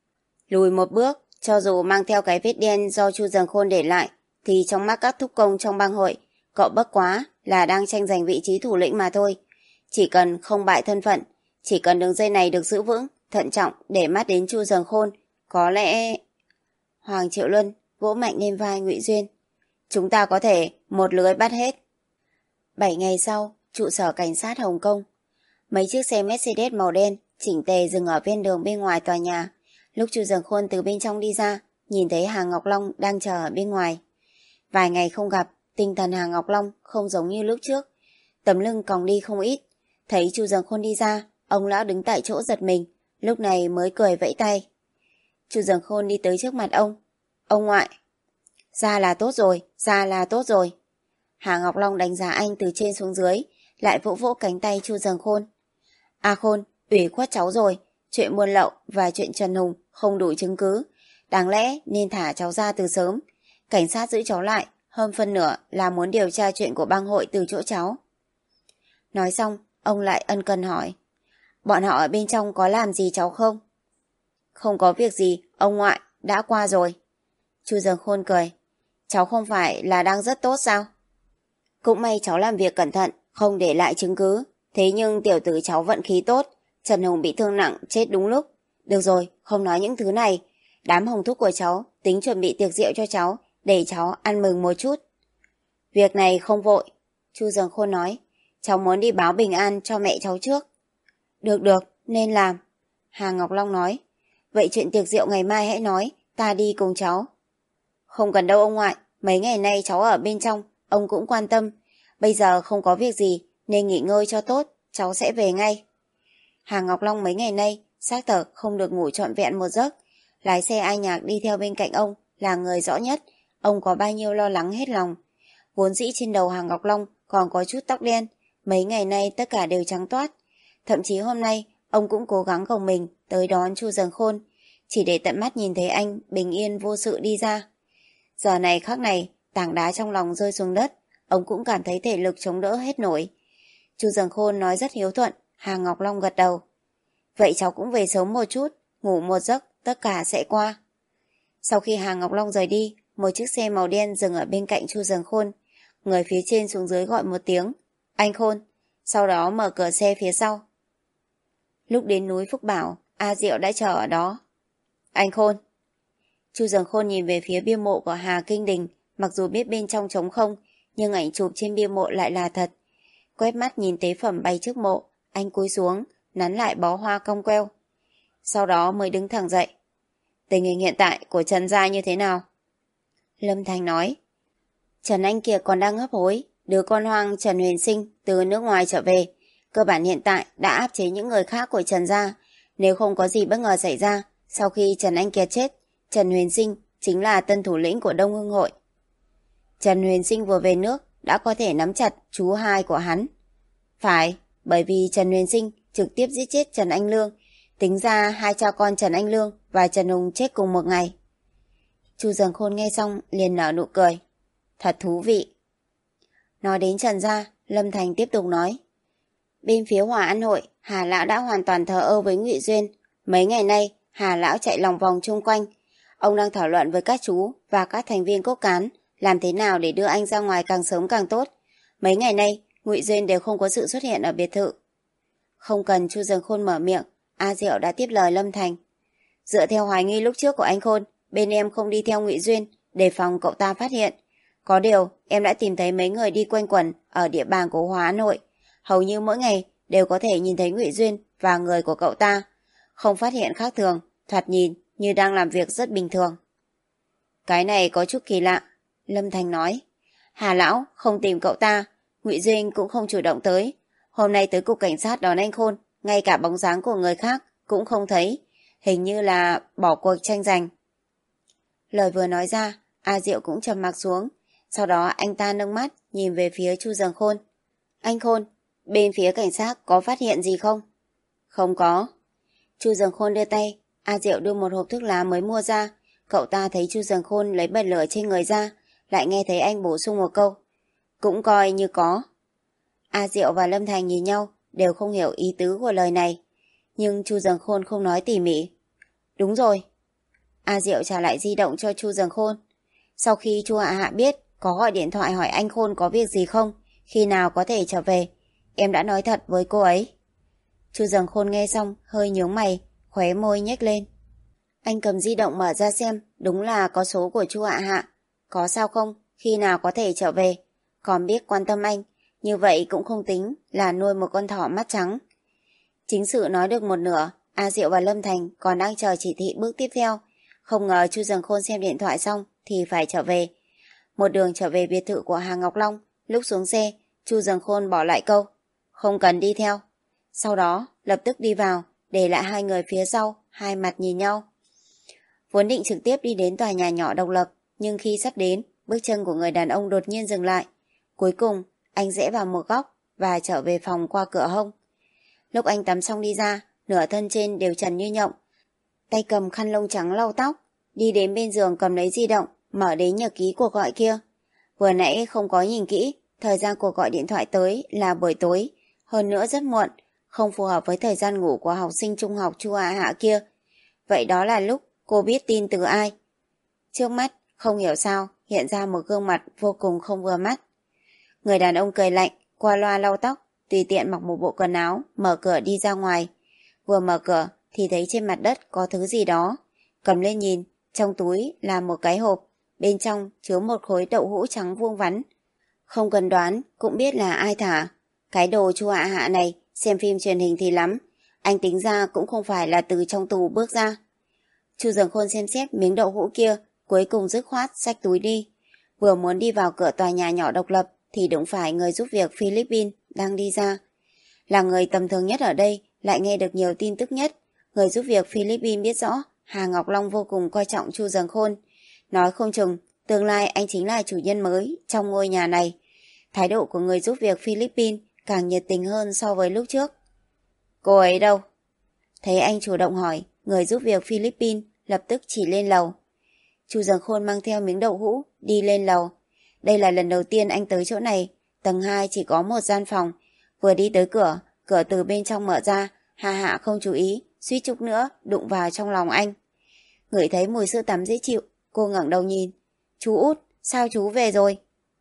Lùi một bước, cho dù mang theo cái vết đen do Chu Dần Khôn để lại, thì trong mắt các thúc công trong bang hội, cậu bất quá là đang tranh giành vị trí thủ lĩnh mà thôi. Chỉ cần không bại thân phận, chỉ cần đường dây này được giữ vững, thận trọng để mắt đến Chu Dần Khôn, có lẽ... Hoàng Triệu Luân vỗ mạnh lên vai Ngụy Duyên. Chúng ta có thể một lưới bắt hết. Bảy ngày sau, trụ sở cảnh sát Hồng Kông. Mấy chiếc xe Mercedes màu đen chỉnh tề dừng ở ven đường bên ngoài tòa nhà. Lúc Chu Dần Khôn từ bên trong đi ra, nhìn thấy Hà Ngọc Long đang chờ ở bên ngoài. Vài ngày không gặp, tinh thần Hà Ngọc Long không giống như lúc trước. Tấm lưng còng đi không ít. Thấy Chu Dần Khôn đi ra, ông lão đứng tại chỗ giật mình, lúc này mới cười vẫy tay. Chu Dần Khôn đi tới trước mặt ông. Ông ngoại. Ra là tốt rồi, ra là tốt rồi. Hà Ngọc Long đánh giá anh từ trên xuống dưới, lại vỗ vỗ cánh tay Chu Dần Khôn. A Khôn, ủy khuất cháu rồi, chuyện buôn lậu và chuyện Trần Hùng không đủ chứng cứ, đáng lẽ nên thả cháu ra từ sớm. Cảnh sát giữ cháu lại, hơn phân nửa là muốn điều tra chuyện của bang hội từ chỗ cháu. Nói xong, ông lại ân cần hỏi, bọn họ ở bên trong có làm gì cháu không? Không có việc gì, ông ngoại, đã qua rồi. Chu Dần Khôn cười, cháu không phải là đang rất tốt sao? Cũng may cháu làm việc cẩn thận, không để lại chứng cứ. Thế nhưng tiểu tử cháu vận khí tốt, Trần Hùng bị thương nặng, chết đúng lúc. Được rồi, không nói những thứ này. Đám hồng thúc của cháu tính chuẩn bị tiệc rượu cho cháu, để cháu ăn mừng một chút. Việc này không vội, Chu Dường Khôn nói. Cháu muốn đi báo bình an cho mẹ cháu trước. Được được, nên làm. Hà Ngọc Long nói. Vậy chuyện tiệc rượu ngày mai hãy nói, ta đi cùng cháu. Không cần đâu ông ngoại, mấy ngày nay cháu ở bên trong, ông cũng quan tâm. Bây giờ không có việc gì, nên nghỉ ngơi cho tốt, cháu sẽ về ngay. Hà Ngọc Long mấy ngày nay xác thực không được ngủ trọn vẹn một giấc. Lái xe Ai Nhạc đi theo bên cạnh ông là người rõ nhất, ông có bao nhiêu lo lắng hết lòng. Vốn dĩ trên đầu Hà Ngọc Long còn có chút tóc đen, mấy ngày nay tất cả đều trắng toát. Thậm chí hôm nay ông cũng cố gắng gồng mình tới đón Chu Dường Khôn, chỉ để tận mắt nhìn thấy anh bình yên vô sự đi ra. Giờ này khắc này, tảng đá trong lòng rơi xuống đất, ông cũng cảm thấy thể lực chống đỡ hết nổi. Chu Dường Khôn nói rất hiếu thuận, Hà Ngọc Long gật đầu. Vậy cháu cũng về sớm một chút, ngủ một giấc, tất cả sẽ qua. Sau khi Hà Ngọc Long rời đi, một chiếc xe màu đen dừng ở bên cạnh Chu Dường Khôn. Người phía trên xuống dưới gọi một tiếng, anh Khôn, sau đó mở cửa xe phía sau. Lúc đến núi Phúc Bảo, A Diệu đã chờ ở đó. Anh Khôn. Chu Dường Khôn nhìn về phía bia mộ của Hà Kinh Đình, mặc dù biết bên trong trống không, nhưng ảnh chụp trên bia mộ lại là thật. Quét mắt nhìn tế phẩm bày trước mộ, anh cúi xuống, nắn lại bó hoa cong queo. Sau đó mới đứng thẳng dậy. Tình hình hiện tại của Trần gia như thế nào? Lâm Thành nói. Trần Anh Kiệt còn đang hấp hối, đứa con hoang Trần Huyền Sinh từ nước ngoài trở về. Cơ bản hiện tại đã áp chế những người khác của Trần gia. Nếu không có gì bất ngờ xảy ra, sau khi Trần Anh Kiệt chết, Trần Huyền Sinh chính là tân thủ lĩnh của Đông Hưng Hội. Trần Huyền Sinh vừa về nước đã có thể nắm chặt chú hai của hắn. Phải, bởi vì Trần Huyền Sinh trực tiếp giết chết Trần Anh Lương, tính ra hai cha con Trần Anh Lương và Trần Hùng chết cùng một ngày. Chu Dường Khôn nghe xong liền nở nụ cười. Thật thú vị. Nói đến Trần gia, Lâm Thành tiếp tục nói. Bên phía Hòa An Hội, Hà Lão đã hoàn toàn thờ ơ với Ngụy Duyên. Mấy ngày nay, Hà Lão chạy lòng vòng chung quanh. Ông đang thảo luận với các chú và các thành viên cốt cán làm thế nào để đưa anh ra ngoài càng sớm càng tốt. Mấy ngày nay, Ngụy Duyên đều không có sự xuất hiện ở biệt thự. Không cần Chu Dường Khôn mở miệng, A Diệu đã tiếp lời Lâm Thành. Dựa theo hoài nghi lúc trước của anh Khôn, bên em không đi theo Ngụy Duyên, đề phòng cậu ta phát hiện. Có điều, em đã tìm thấy mấy người đi quanh quẩn ở địa bàn của Hòa An Hội. Hầu như mỗi ngày đều có thể nhìn thấy Ngụy Duyên và người của cậu ta. Không phát hiện khác thường, thoạt nhìn như đang làm việc rất bình thường. Cái này có chút kỳ lạ, Lâm Thành nói. Hà Lão không tìm cậu ta, Ngụy Duyên cũng không chủ động tới. Hôm nay tới cục cảnh sát đón anh Khôn, ngay cả bóng dáng của người khác cũng không thấy. Hình như là bỏ cuộc tranh giành. Lời vừa nói ra, A Diệu cũng trầm mặc xuống. Sau đó anh ta nâng mắt nhìn về phía Chu Dường Khôn. Anh Khôn, bên phía cảnh sát có phát hiện gì không? Không có. Chu Dường Khôn đưa tay, A Diệu đưa một hộp thuốc lá mới mua ra. Cậu ta thấy Chu Dường Khôn lấy bật lửa trên người ra, lại nghe thấy anh bổ sung một câu. Cũng coi như có. A Diệu và Lâm Thành nhìn nhau, đều không hiểu ý tứ của lời này. Nhưng Chu Dường Khôn không nói tỉ mỉ. Đúng rồi. A Diệu trả lại di động cho Chu Dường Khôn. Sau khi Chu Hạ Hạ biết có gọi điện thoại hỏi anh Khôn có việc gì không, khi nào có thể trở về, em đã nói thật với cô ấy. Chu Dường Khôn nghe xong hơi nhướng mày, khóe môi nhếch lên. Anh cầm di động mở ra xem, đúng là có số của Chu Hạ Hạ. Có sao không, khi nào có thể trở về, còn biết quan tâm anh, như vậy cũng không tính là nuôi một con thỏ mắt trắng. Chính sự nói được một nửa, A Diệu và Lâm Thành còn đang chờ chỉ thị bước tiếp theo. Không ngờ Chu Dường Khôn xem điện thoại xong thì phải trở về. Một đường trở về biệt thự của Hà Ngọc Long, lúc xuống xe, Chu Dường Khôn bỏ lại câu, không cần đi theo. Sau đó, lập tức đi vào, để lại hai người phía sau, hai mặt nhìn nhau. Vốn định trực tiếp đi đến tòa nhà nhỏ độc lập, nhưng khi sắp đến, bước chân của người đàn ông đột nhiên dừng lại. Cuối cùng, anh rẽ vào một góc và trở về phòng qua cửa hông. Lúc anh tắm xong đi ra, nửa thân trên đều trần như nhộng. Tay cầm khăn lông trắng lau tóc, đi đến bên giường cầm lấy di động, mở đến nhật ký cuộc gọi kia. Vừa nãy không có nhìn kỹ, thời gian cuộc gọi điện thoại tới là buổi tối, hơn nữa rất muộn, không phù hợp với thời gian ngủ của học sinh trung học Chu Hạ Hạ kia. Vậy đó là lúc cô biết tin từ ai? Trước mắt, không hiểu sao, hiện ra một gương mặt vô cùng không vừa mắt. Người đàn ông cười lạnh, qua loa lau tóc, tùy tiện mặc một bộ quần áo, mở cửa đi ra ngoài. Vừa mở cửa, thì thấy trên mặt đất có thứ gì đó. Cầm lên nhìn, trong túi là một cái hộp, bên trong chứa một khối đậu hũ trắng vuông vắn. Không cần đoán, cũng biết là ai thả. Cái đồ Chu Hạ Hạ này, xem phim truyền hình thì lắm. Anh tính ra cũng không phải là từ trong tù bước ra. Chu Dường Khôn xem xét miếng đậu hũ kia, cuối cùng dứt khoát xách túi đi. Vừa muốn đi vào cửa tòa nhà nhỏ độc lập thì đụng phải người giúp việc Philippines đang đi ra. Là người tầm thường nhất ở đây, lại nghe được nhiều tin tức nhất. Người giúp việc Philippines biết rõ Hà Ngọc Long vô cùng coi trọng Chu Dường Khôn. Nói không chừng, tương lai anh chính là chủ nhân mới trong ngôi nhà này. Thái độ của người giúp việc Philippines càng nhiệt tình hơn so với lúc trước. Cô ấy đâu? Thấy anh chủ động hỏi, người giúp việc Philippines lập tức chỉ lên lầu. Chu Dường Khôn mang theo miếng đậu hũ đi lên lầu. Đây là lần đầu tiên anh tới chỗ này. Tầng hai chỉ có một gian phòng. Vừa đi tới cửa, cửa từ bên trong mở ra. Hà Hạ không chú ý, suýt chút nữa đụng vào trong lòng anh. Ngửi thấy mùi sữa tắm dễ chịu, cô ngẩng đầu nhìn. Chú Út, sao chú về rồi?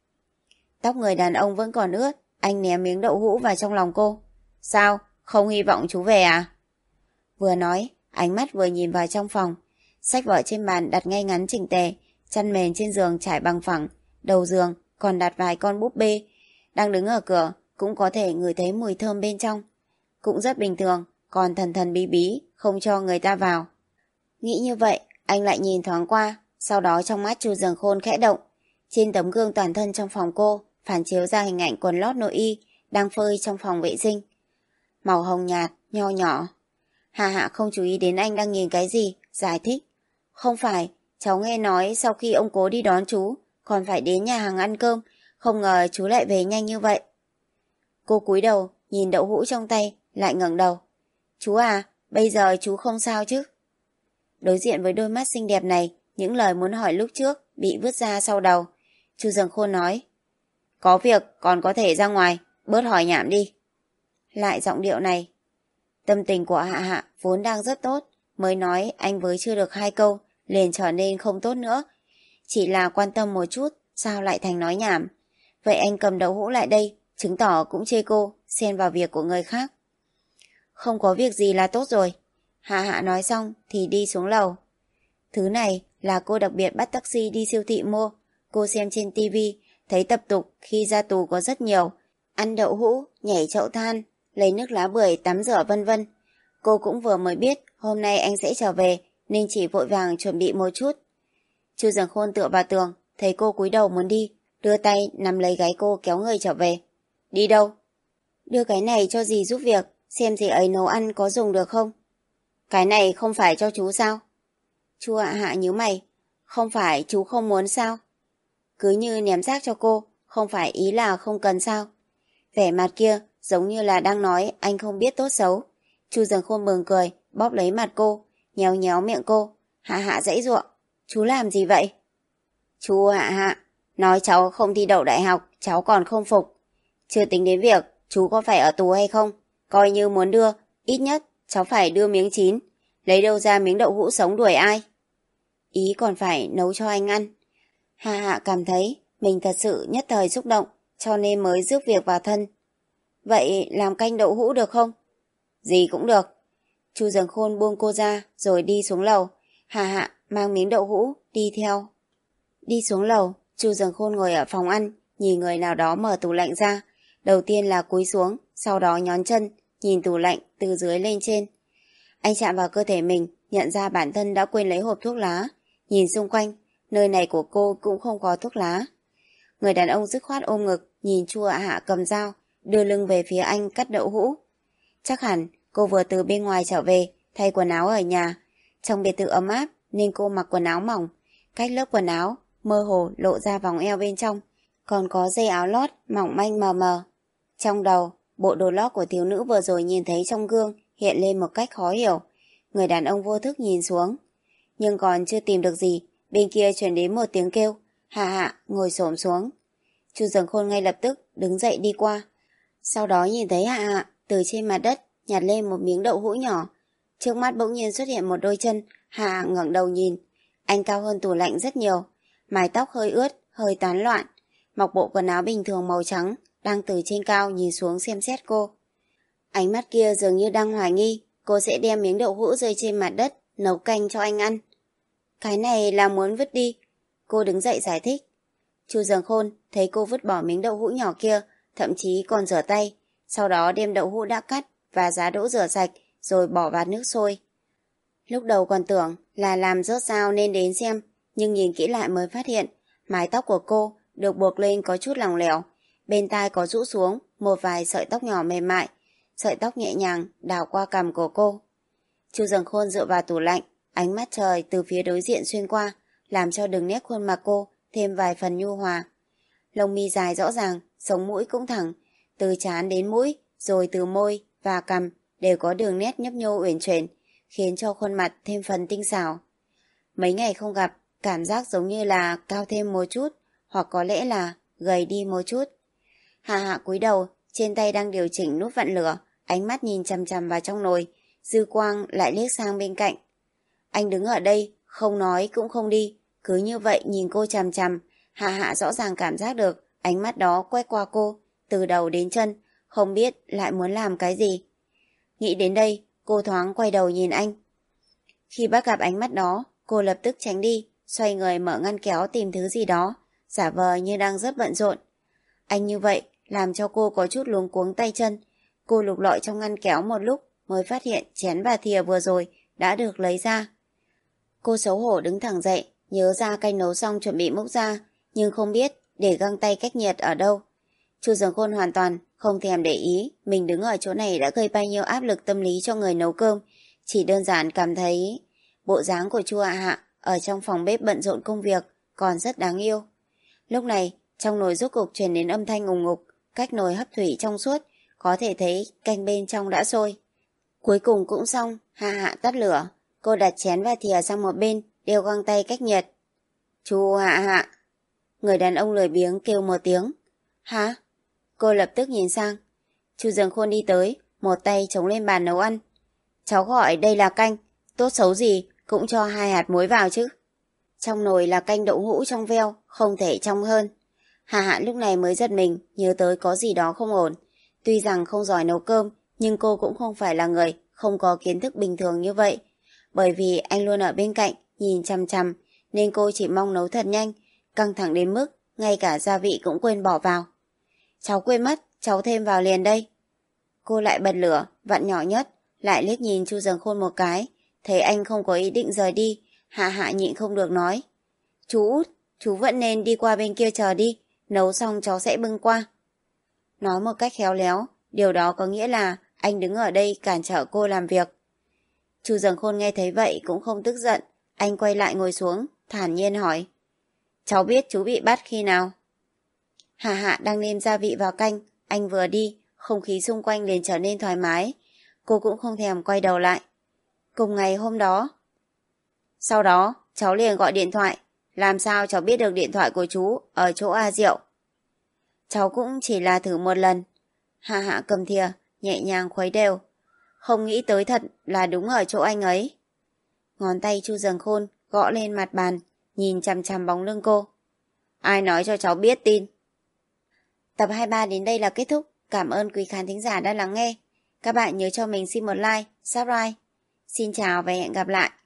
Tóc người đàn ông vẫn còn ướt. Anh ném miếng đậu hũ vào trong lòng cô. Sao, không hy vọng chú về à? Vừa nói, ánh mắt vừa nhìn vào trong phòng. Sách vở trên bàn đặt ngay ngắn chỉnh tề, chăn mền trên giường trải bằng phẳng, đầu giường còn đặt vài con búp bê. Đang đứng ở cửa, cũng có thể ngửi thấy mùi thơm bên trong. Cũng rất bình thường, còn thần thần bí bí, không cho người ta vào. Nghĩ như vậy, anh lại nhìn thoáng qua, sau đó trong mắt Chu Dường Khôn khẽ động. Trên tấm gương toàn thân trong phòng cô, phản chiếu ra hình ảnh quần lót nội y, đang phơi trong phòng vệ sinh. Màu hồng nhạt, nho nhỏ. Hà Hạ không chú ý đến anh đang nhìn cái gì, giải thích. Không phải, cháu nghe nói sau khi ông cố đi đón chú, còn phải đến nhà hàng ăn cơm, không ngờ chú lại về nhanh như vậy. Cô cúi đầu, nhìn đậu hũ trong tay, lại ngẩng đầu. Chú à, bây giờ chú không sao chứ? Đối diện với đôi mắt xinh đẹp này, những lời muốn hỏi lúc trước bị vứt ra sau đầu. Chu Dường Khôn nói. Có việc, còn có thể ra ngoài, bớt hỏi nhảm đi. Lại giọng điệu này. Tâm tình của Hạ Hạ vốn đang rất tốt, mới nói anh với chưa được hai câu, liền trở nên không tốt nữa. Chỉ là quan tâm một chút, sao lại thành nói nhảm. Vậy anh cầm đậu hũ lại đây, chứng tỏ cũng chê cô, xen vào việc của người khác. Không có việc gì là tốt rồi. Hạ Hạ nói xong thì đi xuống lầu. Thứ này là cô đặc biệt bắt taxi đi siêu thị mua. Cô xem trên tivi, thấy tập tục khi ra tù có rất nhiều. Ăn đậu hũ, nhảy chậu than, lấy nước lá bưởi tắm rửa vân vân. Cô cũng vừa mới biết hôm nay anh sẽ trở về, nên chỉ vội vàng chuẩn bị một chút. Chu Dường Khôn tựa vào tường, thấy cô cúi đầu muốn đi, đưa tay nắm lấy gáy cô kéo người trở về. Đi đâu? Đưa cái này cho dì giúp việc, xem dì ấy nấu ăn có dùng được không. Cái này không phải cho chú sao? Chu Hạ Hạ nhíu mày. Không phải chú không muốn sao? Cứ như ném rác cho cô, không phải ý là không cần sao? Vẻ mặt kia giống như là đang nói anh không biết tốt xấu. Chu Dường Khôn mừng cười, bóp lấy mặt cô, nhéo nhéo miệng cô. Hạ Hạ giãy giụa. Chú làm gì vậy? Chú Hạ Hạ, nói cháu không thi đậu đại học, cháu còn không phục. Chưa tính đến việc chú có phải ở tù hay không. Coi như muốn đưa, ít nhất cháu phải đưa miếng chín. Lấy đâu ra miếng đậu hũ sống đuổi ai? Ý còn phải nấu cho anh ăn. Hạ Hạ cảm thấy mình thật sự nhất thời xúc động, cho nên mới rước việc vào thân. Vậy làm canh đậu hũ được không? Gì cũng được. Chu Dường Khôn buông cô ra rồi đi xuống lầu. Hạ Hạ mang miếng đậu hũ đi theo. Đi xuống lầu, Chu Dường Khôn ngồi ở phòng ăn, nhìn người nào đó mở tủ lạnh ra. Đầu tiên là cúi xuống, sau đó nhón chân, nhìn tủ lạnh từ dưới lên trên. Anh chạm vào cơ thể mình, nhận ra bản thân đã quên lấy hộp thuốc lá. Nhìn xung quanh, nơi này của cô cũng không có thuốc lá. Người đàn ông dứt khoát ôm ngực, nhìn Chu Hạ Hạ cầm dao, đưa lưng về phía anh cắt đậu hũ. Chắc hẳn cô vừa từ bên ngoài trở về, thay quần áo ở nhà. Trong biệt thự ấm áp nên cô mặc quần áo mỏng. Cách lớp quần áo, mơ hồ lộ ra vòng eo bên trong. Còn có dây áo lót mỏng manh mờ mờ. Trong đầu, bộ đồ lót của thiếu nữ vừa rồi nhìn thấy trong gương hiện lên một cách khó hiểu. Người đàn ông vô thức nhìn xuống. Nhưng còn chưa tìm được gì, bên kia truyền đến một tiếng kêu. Hạ Hạ ngồi xổm xuống. Chu Dường Khôn ngay lập tức đứng dậy đi qua. Sau đó nhìn thấy Hạ Hạ từ trên mặt đất nhặt lên một miếng đậu hũ nhỏ. Trước mắt bỗng nhiên xuất hiện một đôi chân. Hạ Hạ ngẩng đầu nhìn. Anh cao hơn tủ lạnh rất nhiều. Mái tóc hơi ướt, hơi tán loạn. Mặc bộ quần áo bình thường màu trắng, đang từ trên cao nhìn xuống xem xét cô. Ánh mắt kia dường như đang hoài nghi cô sẽ đem miếng đậu hũ rơi trên mặt đất, nấu canh cho anh ăn. Cái này là muốn vứt đi. Cô đứng dậy giải thích. Chu Dường Khôn thấy cô vứt bỏ miếng đậu hũ nhỏ kia, thậm chí còn rửa tay, sau đó đem đậu hũ đã cắt và giá đỗ rửa sạch rồi bỏ vào nước sôi. Lúc đầu còn tưởng là làm rớt dao nên đến xem, nhưng nhìn kỹ lại mới phát hiện mái tóc của cô được buộc lên có chút lỏng lẻo, bên tai có rũ xuống một vài sợi tóc nhỏ mềm mại, sợi tóc nhẹ nhàng đào qua cằm của cô. Chu Dường Khôn dựa vào tủ lạnh, ánh mắt trời từ phía đối diện xuyên qua, làm cho đường nét khuôn mặt cô thêm vài phần nhu hòa. Lông mi dài rõ ràng, sống mũi cũng thẳng, từ trán đến mũi, rồi từ môi và cằm đều có đường nét nhấp nhô uyển chuyển, khiến cho khuôn mặt thêm phần tinh xảo. Mấy ngày không gặp, cảm giác giống như là cao thêm một chút, hoặc có lẽ là gầy đi một chút. Hạ Hạ cúi đầu, trên tay đang điều chỉnh nút vặn lửa, ánh mắt nhìn chằm chằm vào trong nồi, dư quang lại liếc sang bên cạnh. Anh đứng ở đây, không nói cũng không đi, cứ như vậy nhìn cô chằm chằm. Hạ Hạ rõ ràng cảm giác được ánh mắt đó quét qua cô, từ đầu đến chân, không biết lại muốn làm cái gì. Nghĩ đến đây, cô thoáng quay đầu nhìn anh. Khi bắt gặp ánh mắt đó, cô lập tức tránh đi, xoay người mở ngăn kéo tìm thứ gì đó, giả vờ như đang rất bận rộn. Anh như vậy làm cho cô có chút luống cuống tay chân. Cô lục lọi trong ngăn kéo một lúc mới phát hiện chén và thìa vừa rồi đã được lấy ra. Cô xấu hổ đứng thẳng dậy, nhớ ra canh nấu xong chuẩn bị múc ra, nhưng không biết để găng tay cách nhiệt ở đâu. Chu Dường Khôn hoàn toàn không thèm để ý mình đứng ở chỗ này đã gây bao nhiêu áp lực tâm lý cho người nấu cơm, chỉ đơn giản cảm thấy bộ dáng của Chu Hạ Hạ ở trong phòng bếp bận rộn công việc còn rất đáng yêu. Lúc này, trong nồi rốt cục truyền đến âm thanh ùng ngục, cách nồi hấp thủy trong suốt, có thể thấy canh bên trong đã sôi. Cuối cùng cũng xong, Hạ Hạ tắt lửa, cô đặt chén và thìa sang một bên, đeo găng tay cách nhiệt. Chu Hạ Hạ. Người đàn ông lười biếng kêu một tiếng. Hả? Cô lập tức nhìn sang. Chu Dường Khôn đi tới, một tay chống lên bàn nấu ăn. Cháu gọi đây là canh, tốt xấu gì cũng cho hai hạt muối vào chứ. Trong nồi là canh đậu hũ trong veo, không thể trong hơn. Hạ Hạ lúc này mới giật mình, nhớ tới có gì đó không ổn. Tuy rằng không giỏi nấu cơm, nhưng cô cũng không phải là người không có kiến thức bình thường như vậy. Bởi vì anh luôn ở bên cạnh, nhìn chằm chằm, nên cô chỉ mong nấu thật nhanh, căng thẳng đến mức ngay cả gia vị cũng quên bỏ vào. Cháu quên mất, cháu thêm vào liền đây. Cô lại bật lửa, vặn nhỏ nhất, lại liếc nhìn Chu Dường Khôn một cái, thấy anh không có ý định rời đi, Hạ Hạ nhịn không được nói. Chú Út, chú vẫn nên đi qua bên kia chờ đi, nấu xong cháu sẽ bưng qua. Nói một cách khéo léo, điều đó có nghĩa là anh đứng ở đây cản trở cô làm việc. Chu Dường Khôn nghe thấy vậy cũng không tức giận, anh quay lại ngồi xuống, thản nhiên hỏi. Cháu biết chú bị bắt khi nào? Hạ Hạ đang nêm gia vị vào canh, anh vừa đi, không khí xung quanh liền trở nên thoải mái. Cô cũng không thèm quay đầu lại. Cùng ngày hôm đó. Sau đó, cháu liền gọi điện thoại. Làm sao cháu biết được điện thoại của chú ở chỗ A Diệu? Cháu cũng chỉ là thử một lần. Hạ Hạ cầm thìa, nhẹ nhàng khuấy đều. Không nghĩ tới thật là đúng ở chỗ anh ấy. Ngón tay Chu Dường Khôn gõ lên mặt bàn, nhìn chằm chằm bóng lưng cô. Ai nói cho cháu biết tin? Tập hai mươi ba đến đây là kết thúc. Cảm ơn quý khán thính giả đã lắng nghe. Các bạn nhớ cho mình xin một like, subscribe. Xin chào và hẹn gặp lại.